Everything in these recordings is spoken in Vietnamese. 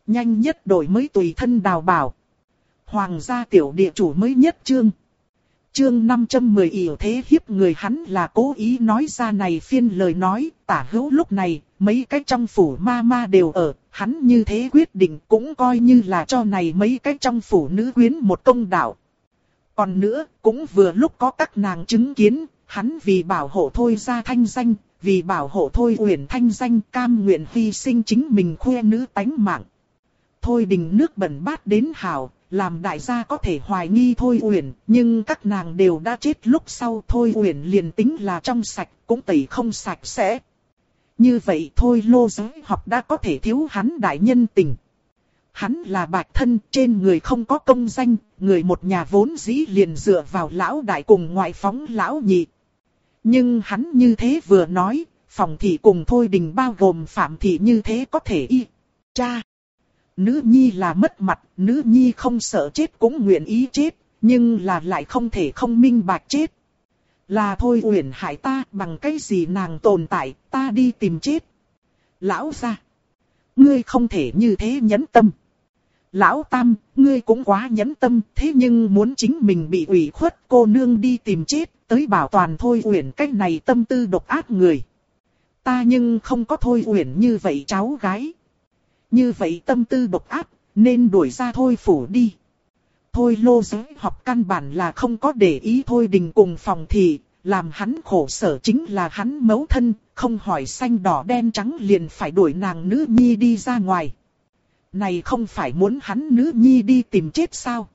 Nhanh nhất đổi mới tùy thân đào bảo. Hoàng gia tiểu địa chủ mới nhất chương. Chương 510 yểu thế hiếp người. Hắn là cố ý nói ra này phiên lời nói. Tả hữu lúc này mấy cái trong phủ ma ma đều ở. Hắn như thế quyết định cũng coi như là cho này mấy cái trong phủ nữ quyến một công đạo. Còn nữa cũng vừa lúc có các nàng chứng kiến. Hắn vì bảo hộ Thôi gia thanh danh, vì bảo hộ Thôi Uyển thanh danh, cam nguyện hy sinh chính mình khoe nữ tánh mạng. Thôi Đình nước bẩn bát đến hảo, làm đại gia có thể hoài nghi Thôi Uyển, nhưng các nàng đều đã chết lúc sau. Thôi Uyển liền tính là trong sạch, cũng tẩy không sạch sẽ. Như vậy Thôi Lô Giới Học đã có thể thiếu hắn đại nhân tình. Hắn là bạch thân, trên người không có công danh, người một nhà vốn dĩ liền dựa vào lão đại cùng ngoại phóng lão nhị. Nhưng hắn như thế vừa nói, Phòng Thị cùng Thôi Đình bao gồm Phạm Thị như thế có thể y. Cha! Nữ nhi là mất mặt, nữ nhi không sợ chết cũng nguyện ý chết, nhưng là lại không thể không minh bạch chết. Là Thôi Uyển hại ta, bằng cái gì nàng tồn tại, ta đi tìm chết. Lão gia! Ngươi không thể như thế nhẫn tâm. Lão Tam, ngươi cũng quá nhẫn tâm, thế nhưng muốn chính mình bị ủy khuất cô nương đi tìm chết, tới bảo toàn Thôi Uyển cách này tâm tư độc ác người. Ta nhưng không có Thôi Uyển như vậy cháu gái. Như vậy tâm tư độc ác, nên đuổi ra Thôi phủ đi. Thôi Lô Giới Học căn bản là không có để ý Thôi Đình cùng Phòng Thị, làm hắn khổ sở chính là hắn mẫu thân, không hỏi xanh đỏ đen trắng liền phải đuổi nàng nữ nhi đi ra ngoài. Này không phải muốn hắn nữ nhi đi tìm chết sao?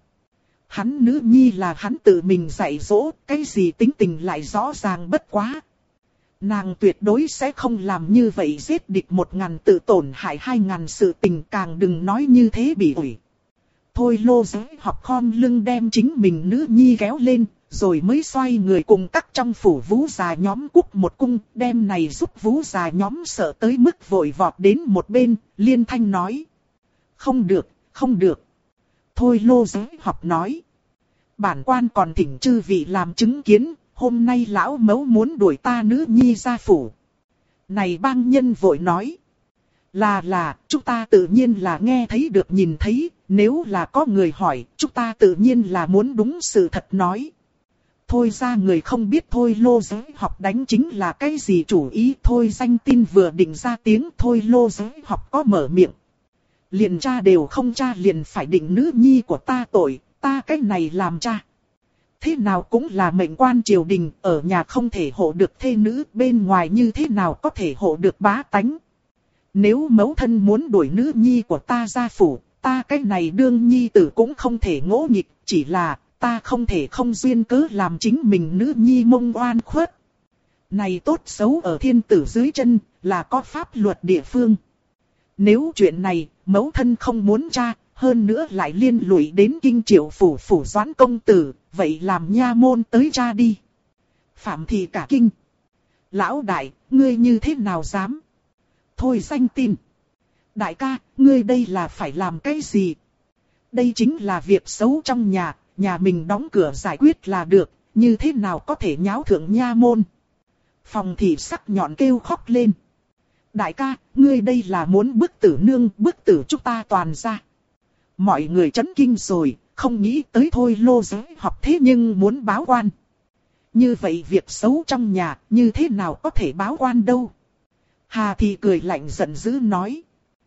Hắn nữ nhi là hắn tự mình dạy dỗ, cái gì tính tình lại rõ ràng bất quá. Nàng tuyệt đối sẽ không làm như vậy, giết địch 1000 tự tổn hại 2000 sự tình, càng đừng nói như thế bị ủi. Thôi Lô Giới Học khom lưng đem chính mình nữ nhi kéo lên, rồi mới xoay người cùng các trong phủ vũ già nhóm cúc một cung, đem này giúp vũ già nhóm sợ tới mức vội vọt đến một bên, liên thanh nói. Không được, không được. Thôi Lô Giới Học nói. Bản quan còn thỉnh chư vị làm chứng kiến, hôm nay lão mẫu muốn đuổi ta nữ nhi ra phủ. Này bang nhân vội nói. Là, chúng ta tự nhiên là nghe thấy được nhìn thấy, nếu là có người hỏi, chúng ta tự nhiên là muốn đúng sự thật nói. Thôi ra người không biết Thôi Lô Giới Học đánh chính là cái gì chủ ý. Thôi danh tin vừa định ra tiếng, Thôi Lô Giới Học có mở miệng. Liền cha đều không cha liền phải định nữ nhi của ta tội, ta cái này làm cha. Thế nào cũng là mệnh quan triều đình, ở nhà không thể hộ được thê nữ, bên ngoài như thế nào có thể hộ được bá tánh. Nếu mẫu thân muốn đuổi nữ nhi của ta ra phủ, ta cái này đương nhi tử cũng không thể ngỗ nghịch, chỉ là ta không thể không duyên cớ làm chính mình nữ nhi mông oan khuất. Này tốt xấu ở thiên tử dưới chân, là có pháp luật địa phương. Nếu chuyện này, mẫu thân không muốn tra, hơn nữa lại liên lụy đến kinh triệu phủ phủ Doãn công tử, vậy làm nha môn tới tra đi. Phạm Thị cả kinh. Lão đại, ngươi như thế nào dám? Thôi danh tin. Đại ca, ngươi đây là phải làm cái gì? Đây chính là việc xấu trong nhà, nhà mình đóng cửa giải quyết là được, như thế nào có thể nháo thượng nha môn? Phòng Thị sắc nhọn kêu khóc lên. Đại ca, ngươi đây là muốn bức tử nương, bức tử chúng ta toàn ra. Mọi người chấn kinh rồi, không nghĩ tới Thôi Lô Giới Học thế nhưng muốn báo quan. Như vậy việc xấu trong nhà, như thế nào có thể báo quan đâu? Hà Thị cười lạnh giận dữ nói.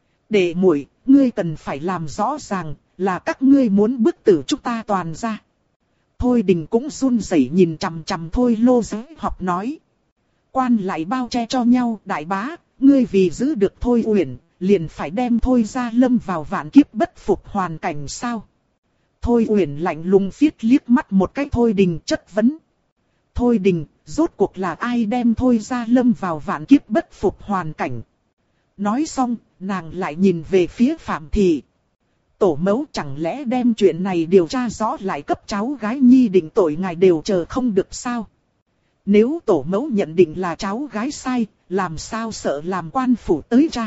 Đệ muội, ngươi cần phải làm rõ ràng, là các ngươi muốn bức tử chúng ta toàn ra. Thôi Đình cũng run rẩy nhìn chằm chằm Thôi Lô Giới Học nói. Quan lại bao che cho nhau, đại bá, ngươi vì giữ được Thôi Uyển, liền phải đem Thôi gia lâm vào vạn kiếp bất phục hoàn cảnh sao? Thôi Uyển lạnh lùng phiết liếc mắt một cái Thôi Đình chất vấn. Thôi Đình, rốt cuộc là ai đem Thôi gia lâm vào vạn kiếp bất phục hoàn cảnh? Nói xong, nàng lại nhìn về phía Phạm Thị. Tổ mẫu chẳng lẽ đem chuyện này điều tra rõ lại cấp cháu gái nhi định tội ngài đều chờ không được sao? Nếu tổ mẫu nhận định là cháu gái sai, làm sao sợ làm quan phủ tới tra?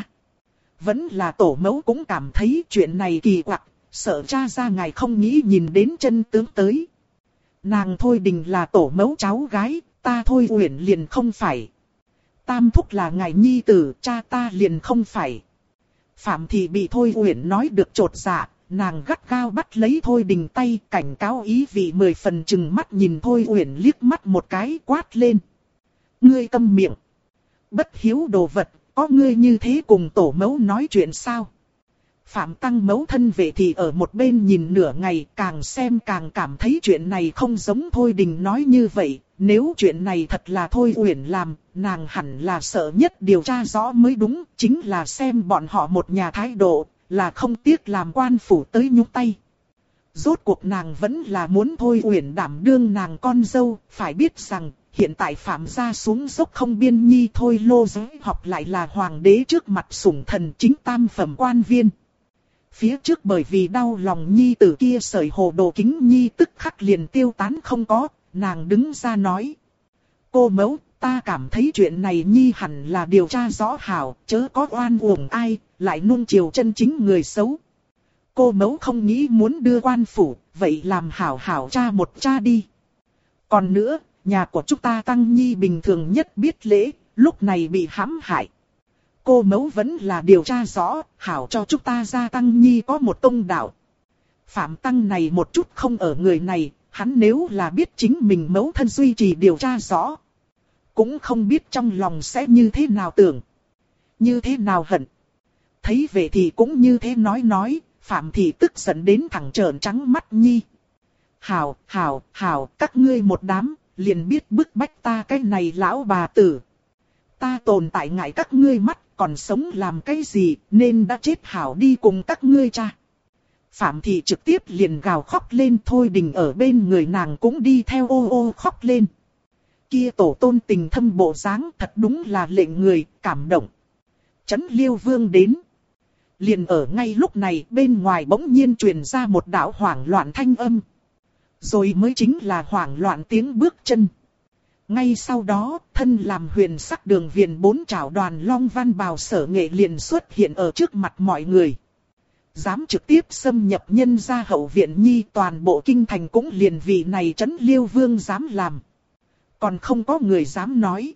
Vẫn là tổ mẫu cũng cảm thấy chuyện này kỳ quặc, sợ cha ra ngài không nghĩ nhìn đến chân tướng tới. Nàng Thôi Đình là tổ mẫu cháu gái, ta Thôi Uyển liền không phải. Tam thúc là ngài nhi tử, cha ta liền không phải. Phạm Thị bị Thôi Uyển nói được chột dạ, nàng gắt gao bắt lấy Thôi Đình tay, cảnh cáo ý vị 10 phần, chừng mắt nhìn Thôi Uyển liếc mắt một cái, quát lên. Ngươi câm miệng. Bất hiếu đồ vật, có ngươi như thế cùng tổ mẫu nói chuyện sao? Phạm Tăng mẫu thân Vệ Thị ở một bên nhìn nửa ngày, càng xem càng cảm thấy chuyện này không giống Thôi Đình nói như vậy. Nếu chuyện này thật là Thôi Uyển làm, nàng hẳn là sợ nhất điều tra rõ mới đúng, chính là xem bọn họ một nhà thái độ, là không tiếc làm quan phủ tới nhúng tay. Rốt cuộc nàng vẫn là muốn Thôi Uyển đảm đương nàng con dâu, phải biết rằng, hiện tại Phạm gia xuống dốc không biên nhi Thôi Lô Giới Học lại là hoàng đế trước mặt sủng thần chính tam phẩm quan viên. Phía trước bởi vì đau lòng nhi tử kia sởi hồ đồ kính nhi tức khắc liền tiêu tán không có, nàng đứng ra nói. Cô mẫu, ta cảm thấy chuyện này nhi hẳn là điều tra rõ hảo, chớ có oan uổng ai, lại nuông chiều chân chính người xấu. Cô mẫu không nghĩ muốn đưa quan phủ, vậy làm hảo hảo cha một cha đi. Còn nữa, nhà của chúng ta Tăng Nhi bình thường nhất biết lễ, lúc này bị hãm hại. Cô mẫu vẫn là điều tra rõ, hảo cho chúng ta gia Tăng Nhi có một công đạo. Phạm Tăng này một chút không ở người này, hắn nếu là biết chính mình mẫu thân duy trì điều tra rõ, cũng không biết trong lòng sẽ như thế nào tưởng, như thế nào hận. Thấy vậy thì cũng như thế nói, Phạm Thị tức giận đến thẳng trợn trắng mắt nhi. Hảo, các ngươi một đám, liền biết bức bách ta cái này lão bà tử. Ta tồn tại ngại các ngươi mắt, còn sống làm cái gì, nên đã chết hảo đi cùng các ngươi cha. Phạm Thị trực tiếp liền gào khóc lên, Thôi Đình ở bên người nàng cũng đi theo ô ô khóc lên. Kia tổ tôn tình thâm bộ dáng thật đúng là lệnh người cảm động. Trấn Liêu Vương đến. Liền ở ngay lúc này bên ngoài bỗng nhiên truyền ra một đạo hoảng loạn thanh âm. Rồi mới chính là hoảng loạn tiếng bước chân. Ngay sau đó, thân làm huyền sắc đường viền 4 trảo đoàn long văn bào Sở Nghệ liền xuất hiện ở trước mặt mọi người. Dám trực tiếp xâm nhập nhân gia hậu viện nhi, toàn bộ kinh thành cũng liền vì này Trấn Liêu Vương dám làm. Còn không có người dám nói.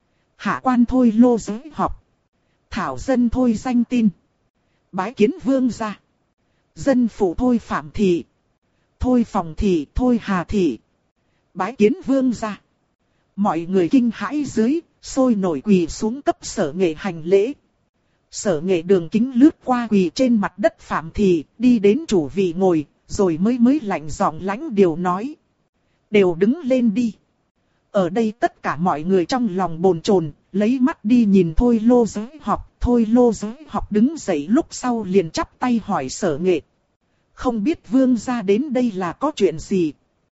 Hạ quan Thôi Lô Giới Học. Thảo dân Thôi Danh Tin. Bái kiến vương gia. Dân phụ Thôi Phạm Thị. Thôi Phòng Thị, Thôi Hà Thị. Bái kiến vương gia. Mọi người kinh hãi dưới, sôi nổi quỳ xuống cấp Sở Nghệ hành lễ. Sở Nghệ đường kính lướt qua quỳ trên mặt đất Phạm Thị, đi đến chủ vị ngồi, rồi mới lạnh giọng lãnh điều nói. Đều đứng lên đi. Ở đây tất cả mọi người trong lòng bồn chồn, lấy mắt đi nhìn Thôi Lô Giới Học. Thôi Lô Giới Học đứng dậy lúc sau liền chắp tay hỏi Sở Nghệ. Không biết vương gia đến đây là có chuyện gì?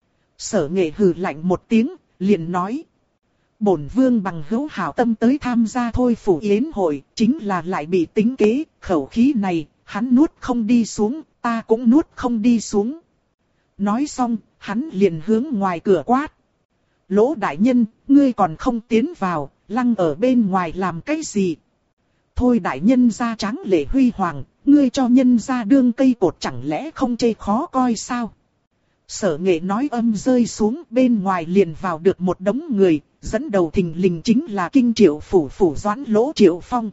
Sở Nghệ hừ lạnh một tiếng, liền nói. Bổn vương bằng hữu hảo tâm tới tham gia Thôi phủ yến hội, chính là lại bị tính kế, khẩu khí này, hắn nuốt không đi xuống, ta cũng nuốt không đi xuống. Nói xong, hắn liền hướng ngoài cửa quát. Lỗ đại nhân, ngươi còn không tiến vào, lăng ở bên ngoài làm cái gì? Thôi đại nhân ra tráng lệ huy hoàng, ngươi cho nhân ra đương cây cột chẳng lẽ không chê khó coi sao? Sở Nghệ nói âm rơi xuống, bên ngoài liền vào được một đống người, dẫn đầu thình lình chính là Kinh Triệu phủ phủ Doãn Lỗ Triệu Phong.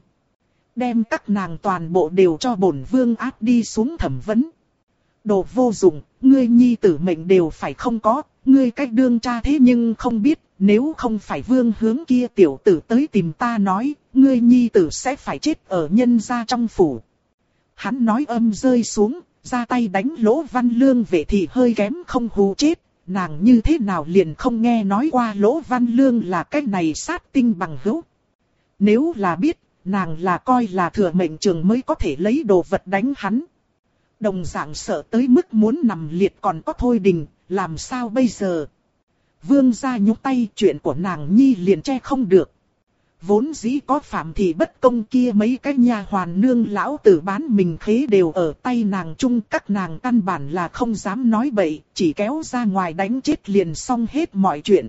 Đem các nàng toàn bộ đều cho bổn vương áp đi xuống thẩm vấn. Đồ vô dụng, ngươi nhi tử mệnh đều phải không có, ngươi cách đương cha thế nhưng không biết, nếu không phải vương hướng kia tiểu tử tới tìm ta nói, ngươi nhi tử sẽ phải chết ở nhân gia trong phủ. Hắn nói âm rơi xuống, ra tay đánh Lỗ Văn Lương Vệ thì hơi kém không hù chết, nàng như thế nào liền không nghe nói qua Lỗ Văn Lương là cái này sát tinh bằng hữu. Nếu là biết, nàng là coi là thừa mệnh trường mới có thể lấy đồ vật đánh hắn. Đồng dạng sợ tới mức muốn nằm liệt còn có Thôi Đình, làm sao bây giờ? Vương gia nhúc tay, chuyện của nàng nhi liền che không được. Vốn dĩ có Phạm Thị bất công kia mấy cái nhà hoàn nương lão tử bán mình khế đều ở tay nàng chung, các nàng căn bản là không dám nói bậy, chỉ kéo ra ngoài đánh chết liền xong hết mọi chuyện.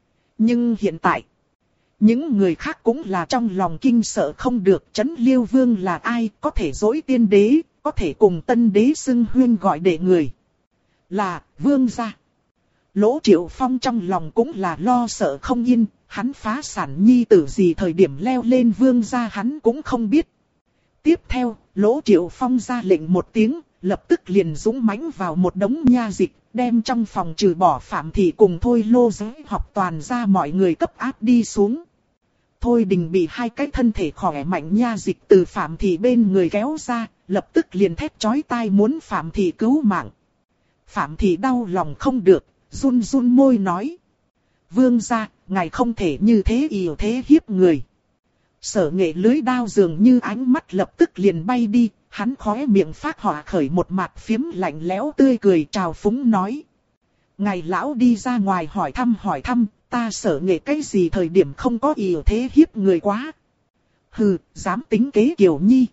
Nhưng hiện tại, những người khác cũng là trong lòng kinh sợ không được. Trấn Liêu Vương là ai, có thể dối tiên đế, có thể cùng tân đế xưng huyên gọi đệ người. Là, vương gia. Lỗ Triệu Phong trong lòng cũng là lo sợ không yên, hắn phá sản nhi tử gì thời điểm leo lên vương gia hắn cũng không biết. Tiếp theo, Lỗ Triệu Phong ra lệnh một tiếng, lập tức liền dũng mãnh vào một đống nha dịch, đem trong phòng trừ bỏ Phạm Thị cùng Thôi Lô Giới Học toàn ra mọi người cấp áp đi xuống. Thôi Đình bị hai cái thân thể khỏe mạnh nha dịch từ Phạm Thị bên người kéo ra, lập tức liền thét chói tai muốn Phạm Thị cứu mạng. Phạm Thị đau lòng không được, run run môi nói. Vương gia, ngài không thể như thế ỷ thế hiếp người. Sở Nghệ lưới đao dường như ánh mắt lập tức liền bay đi, hắn khóe miệng phát họa khởi một mặt phiếm lạnh lẽo tươi cười trào phúng nói. Ngài lão đi ra ngoài hỏi thăm, ta Sở Nghệ cái gì thời điểm không có ỷ thế hiếp người quá. Hừ, dám tính kế Kiều Nhi.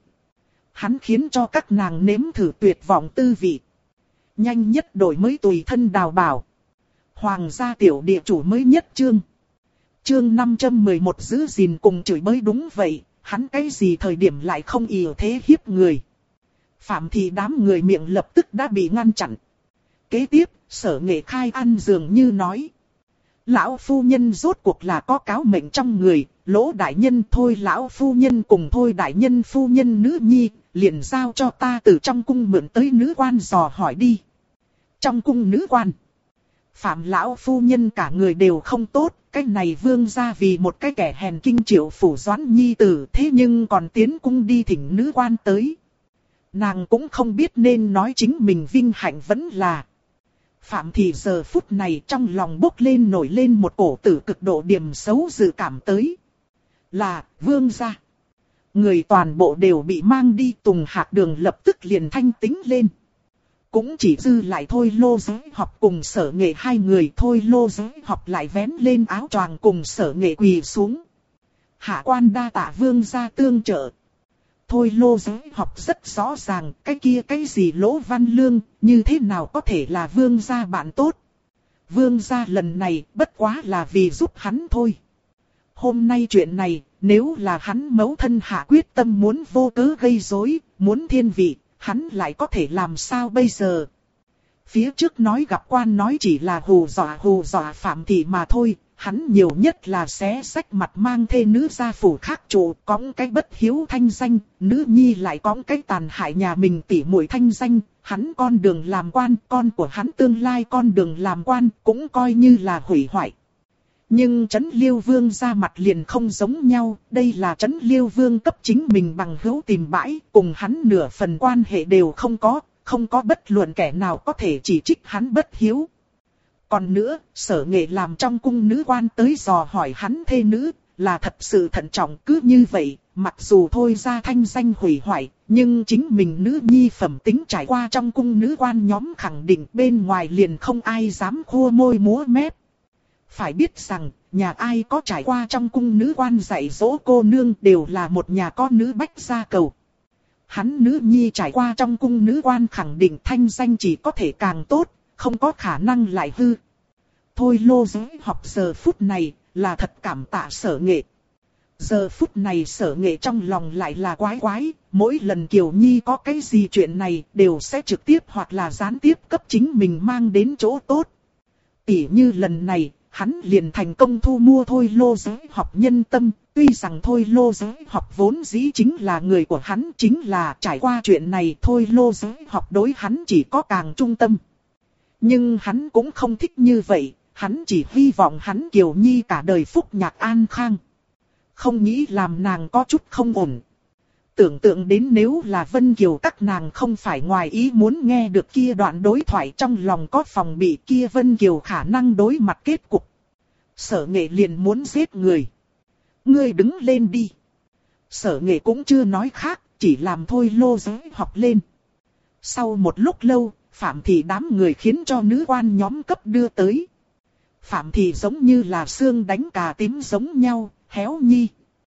Hắn khiến cho các nàng nếm thử tuyệt vọng tư vị. Nhanh nhất đổi mới tùy thân đào bảo. Hoàng gia tiểu địa chủ mới nhất chương. Chương 511 giữ gìn cùng chửi bới đúng vậy, hắn cái gì thời điểm lại không ỷ thế hiếp người. Phạm Thị đám người miệng lập tức đã bị ngăn chặn. Kế tiếp, Sở Nghệ khai ăn dường như nói. Lão phu nhân rốt cuộc là có cáo mệnh trong người, Lỗ đại nhân thôi lão phu nhân cùng thôi đại nhân phu nhân nữ nhi, liền giao cho ta từ trong cung mượn tới nữ quan dò hỏi đi. Trong cung nữ quan. Phạm lão phu nhân cả người đều không tốt, cái này vương gia vì một cái kẻ hèn kinh triệu phủ doãn nhi tử thế nhưng còn tiến cung đi thỉnh nữ quan tới. Nàng cũng không biết nên nói chính mình vinh hạnh vẫn là. Phạm Thị giờ phút này trong lòng bốc lên nổi lên một cổ tử cực độ điểm xấu dự cảm tới. Là vương gia. Người toàn bộ đều bị mang đi, Tùng Hạc Đường lập tức liền thanh tính lên. Cũng chỉ dư lại Thôi Lô Giới Học cùng Sở Nghệ hai người. Thôi Lô Giới Học lại vén lên áo choàng cùng Sở Nghệ quỳ xuống. Hạ quan đa tạ vương gia tương trợ. Thôi Lô Giới Học rất rõ ràng, cái gì Lỗ Văn Lương, như thế nào có thể là vương gia bạn tốt. Vương gia lần này bất quá là vì giúp hắn thôi. Hôm nay chuyện này, nếu là hắn mẫu thân hạ quyết tâm muốn vô cớ gây rối, muốn thiên vị, hắn lại có thể làm sao bây giờ? Phía trước nói gặp quan nói chỉ là hù dọa Phạm Thị mà thôi, hắn nhiều nhất là xé xách mặt mang thê nữ gia phủ khác trụ, cõng cái bất hiếu thanh danh, nữ nhi lại cõng cái tàn hại nhà mình tỉ muội thanh danh, hắn con đường làm quan, con của hắn tương lai con đường làm quan cũng coi như là hủy hoại. Nhưng Trấn Liêu Vương ra mặt liền không giống nhau, đây là Trấn Liêu Vương cấp chính mình bằng hữu tìm bãi, cùng hắn nửa phần quan hệ đều không có bất luận kẻ nào có thể chỉ trích hắn bất hiếu. Còn nữa, Sở Nghệ làm trong cung nữ quan tới dò hỏi hắn thê nữ, là thật sự thận trọng cứ như vậy, mặc dù thôi ra thanh danh hủy hoại, nhưng chính mình nữ nhi phẩm tính trải qua trong cung nữ quan nhóm khẳng định bên ngoài liền không ai dám khua môi múa mép. Phải biết rằng, nhà ai có trải qua trong cung nữ quan dạy dỗ cô nương đều là một nhà con nữ bách gia cầu. Hắn nữ nhi trải qua trong cung nữ quan khẳng định thanh danh chỉ có thể càng tốt, không có khả năng lại hư. Thôi Lô Giới Học giờ phút này là thật cảm tạ Sở Nghệ. Giờ phút này Sở Nghệ trong lòng lại là quái, mỗi lần Kiều Nhi có cái gì chuyện này đều sẽ trực tiếp hoặc là gián tiếp cấp chính mình mang đến chỗ tốt. Tỉ như lần này, hắn liền thành công thu mua Thôi Lô Giới Học nhân tâm, tuy rằng Thôi Lô Giới Học vốn dĩ chính là người của hắn, chính là trải qua chuyện này Thôi Lô Giới Học đối hắn chỉ có càng trung tâm. Nhưng hắn cũng không thích như vậy, hắn chỉ hy vọng hắn Kiều Nhi cả đời phúc nhạc an khang. Không nghĩ làm nàng có chút không ổn. Tưởng tượng đến nếu là Vân Kiều các nàng không phải ngoài ý muốn nghe được kia đoạn đối thoại trong lòng có phòng bị kia Vân Kiều khả năng đối mặt kết cục. Sở Nghệ liền muốn giết người. Ngươi đứng lên đi. Sở Nghệ cũng chưa nói khác, chỉ làm Thôi Lô Giới Học lên. Sau một lúc lâu, Phạm Thị đám người khiến cho nữ quan nhóm cấp đưa tới. Phạm Thị giống như là xương đánh cà tím giống nhau, héo nhi.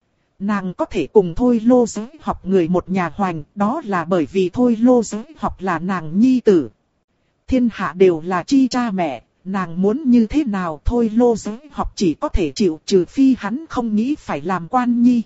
Nàng có thể cùng Thôi Lô Giới Học người một nhà hoành, đó là bởi vì Thôi Lô Giới Học là nàng nhi tử. Thiên hạ đều là chi cha mẹ, nàng muốn như thế nào Thôi Lô Giới Học chỉ có thể chịu, trừ phi hắn không nghĩ phải làm quan nhi.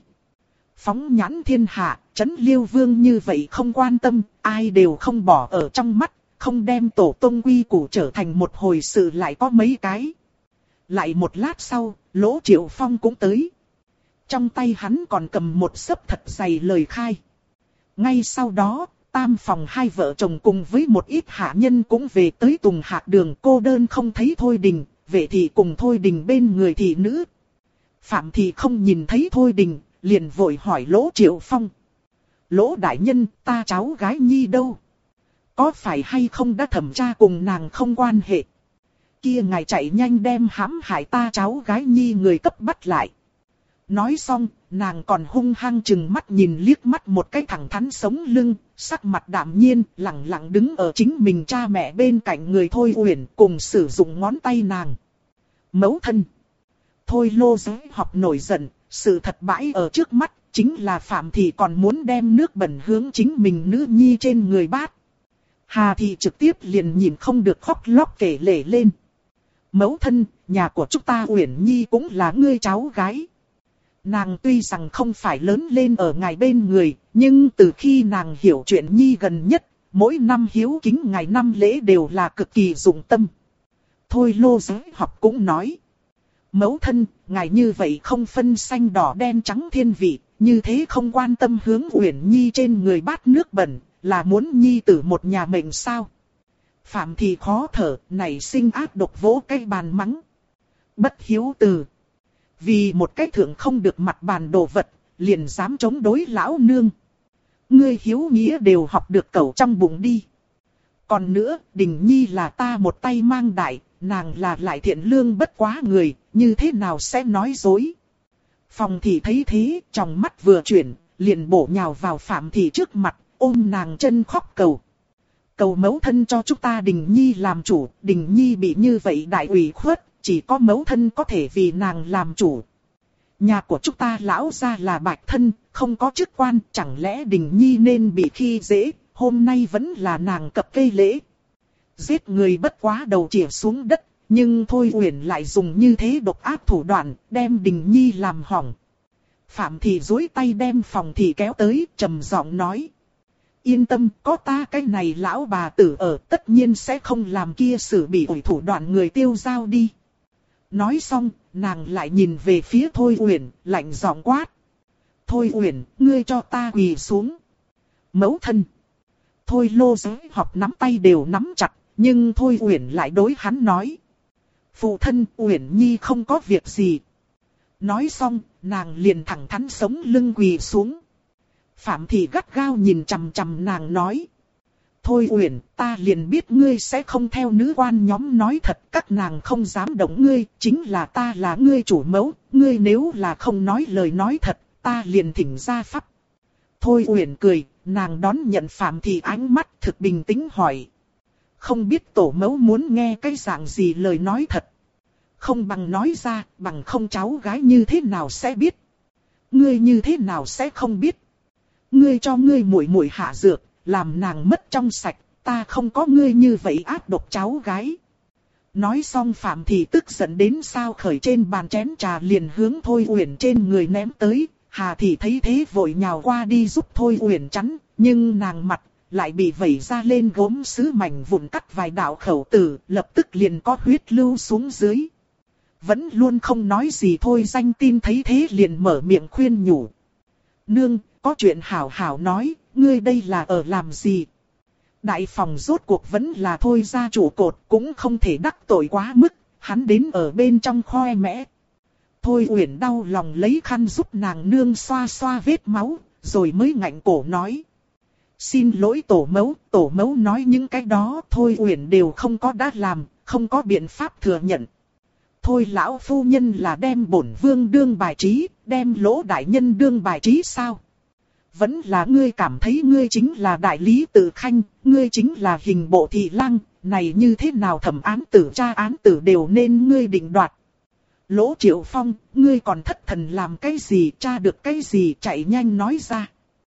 Phóng nhãn thiên hạ, Trấn Liêu Vương như vậy không quan tâm, ai đều không bỏ ở trong mắt, không đem tổ tông quy củ trở thành một hồi sự lại có mấy cái. Lại một lát sau, Lỗ Triệu Phong cũng tới. Trong tay hắn còn cầm một xấp thật dày lời khai. Ngay sau đó, tam phòng hai vợ chồng cùng với một ít hạ nhân cũng về tới Tùng Hạc Đường, cô đơn không thấy Thôi Đình, Vệ thị cùng Thôi Đình bên người thị nữ. Phạm thị không nhìn thấy Thôi Đình, liền vội hỏi Lỗ Triệu Phong. Lỗ đại nhân, ta cháu gái Nhi đâu? Có phải hay không đã thẩm tra cùng nàng không quan hệ? Kia ngài chạy nhanh đem hãm hại ta cháu gái Nhi người cấp bắt lại. Nói xong, nàng còn hung hăng chừng mắt nhìn liếc mắt một cái thẳng thắn sống lưng, sắc mặt đạm nhiên, lặng lặng đứng ở chính mình cha mẹ bên cạnh người Thôi Uyển, cùng sử dụng ngón tay nàng. Mẫu thân. Thôi Lô Giới học nổi giận, sự thật bãi ở trước mắt, chính là Phạm thị còn muốn đem nước bẩn hướng chính mình nữ nhi trên người bát. Hà thị trực tiếp liền nhìn không được khóc lóc kể lể lên. Mẫu thân, nhà của chúng ta Uyển Nhi cũng là ngươi cháu gái. Nàng tuy rằng không phải lớn lên ở ngài bên người, nhưng từ khi nàng hiểu chuyện Nhi gần nhất, mỗi năm hiếu kính ngày năm lễ đều là cực kỳ dụng tâm. Thôi Lô Giới học cũng nói. Mẫu thân, ngài như vậy không phân xanh đỏ đen trắng thiên vị, như thế không quan tâm hướng Uyển Nhi trên người bát nước bẩn, là muốn Nhi tử một nhà mệnh sao? Phạm thị khó thở, nảy sinh ác độc vỗ cái bàn mắng. Bất hiếu từ. Vì một cái thượng không được mặt bàn đồ vật, liền dám chống đối lão nương. Ngươi hiếu nghĩa đều học được cẩu trong bụng đi. Còn nữa, Đình Nhi là ta một tay mang đại, nàng là lại thiện lương bất quá người, như thế nào sẽ nói dối. Phòng thị thấy thế, trong mắt vừa chuyển, liền bổ nhào vào Phạm thị trước mặt, ôm nàng chân khóc cầu. Cầu mẫu thân cho chúng ta Đình Nhi làm chủ, Đình Nhi bị như vậy đại ủy khuất, chỉ có mẫu thân có thể vì nàng làm chủ. Nhà của chúng ta lão gia là bạch thân, không có chức quan, chẳng lẽ Đình Nhi nên bị khi dễ, hôm nay vẫn là nàng cập cây lễ. Giết người bất quá đầu chĩa xuống đất, nhưng Thôi Uyển lại dùng như thế độc ác thủ đoạn, đem Đình Nhi làm hỏng. Phạm thị duỗi tay đem phòng thị kéo tới, trầm giọng nói. Yên tâm, có ta cái này lão bà tử ở, tất nhiên sẽ không làm kia xử bị ủi thủ đoạn người tiêu dao đi. Nói xong, nàng lại nhìn về phía Thôi Uyển, lạnh giọng quát. Thôi Uyển, ngươi cho ta quỳ xuống. Mẫu thân. Thôi Lô Giới học nắm tay đều nắm chặt, nhưng Thôi Uyển lại đối hắn nói. Phụ thân, Uyển Nhi không có việc gì. Nói xong, nàng liền thẳng thắn sống lưng quỳ xuống. Phạm thị gắt gao nhìn chằm chằm nàng nói. Thôi Uyển, ta liền biết ngươi sẽ không theo nữ quan nhóm nói thật, các nàng không dám động ngươi, chính là ta là ngươi chủ mẫu, ngươi nếu là không nói lời nói thật, ta liền thỉnh ra pháp. Thôi Uyển cười, nàng đón nhận Phạm thị ánh mắt thực bình tĩnh hỏi. Không biết tổ mẫu muốn nghe cái dạng gì lời nói thật. Không bằng nói ra, bằng không cháu gái như thế nào sẽ biết. Ngươi như thế nào sẽ không biết. Ngươi cho ngươi muội muội hạ dược, làm nàng mất trong sạch, ta không có ngươi như vậy ác độc cháu gái. Nói xong Phạm thị tức giận đến sao khởi trên bàn chén trà liền hướng Thôi Uyển trên người ném tới. Hà thị thấy thế vội nhào qua đi giúp Thôi Uyển chắn, nhưng nàng mặt lại bị vẩy ra lên gốm sứ mảnh vụn cắt vài đạo khẩu tử, lập tức liền có huyết lưu xuống dưới. Vẫn luôn không nói gì Thôi Danh Tin thấy thế liền mở miệng khuyên nhủ. Nương, có chuyện hảo hảo nói, ngươi đây là ở làm gì? Đại phòng rốt cuộc vẫn là Thôi gia trụ cột, cũng không thể đắc tội quá mức, hắn đến ở bên trong khoe mẽ. Thôi Uyển đau lòng lấy khăn giúp nàng nương xoa xoa vết máu, rồi mới ngạnh cổ nói. Xin lỗi tổ mẫu nói những cái đó Thôi Uyển đều không có đã làm, không có biện pháp thừa nhận. Thôi lão phu nhân là đem bổn vương đương bài trí, đem Lỗ đại nhân đương bài trí sao? Vẫn là ngươi cảm thấy ngươi chính là đại lý tự khanh, ngươi chính là hình bộ thị lang, này như thế nào thẩm án tử tra án tử đều nên ngươi định đoạt. Lỗ Triệu Phong, ngươi còn thất thần làm cái gì, tra được cái gì, chạy nhanh nói ra.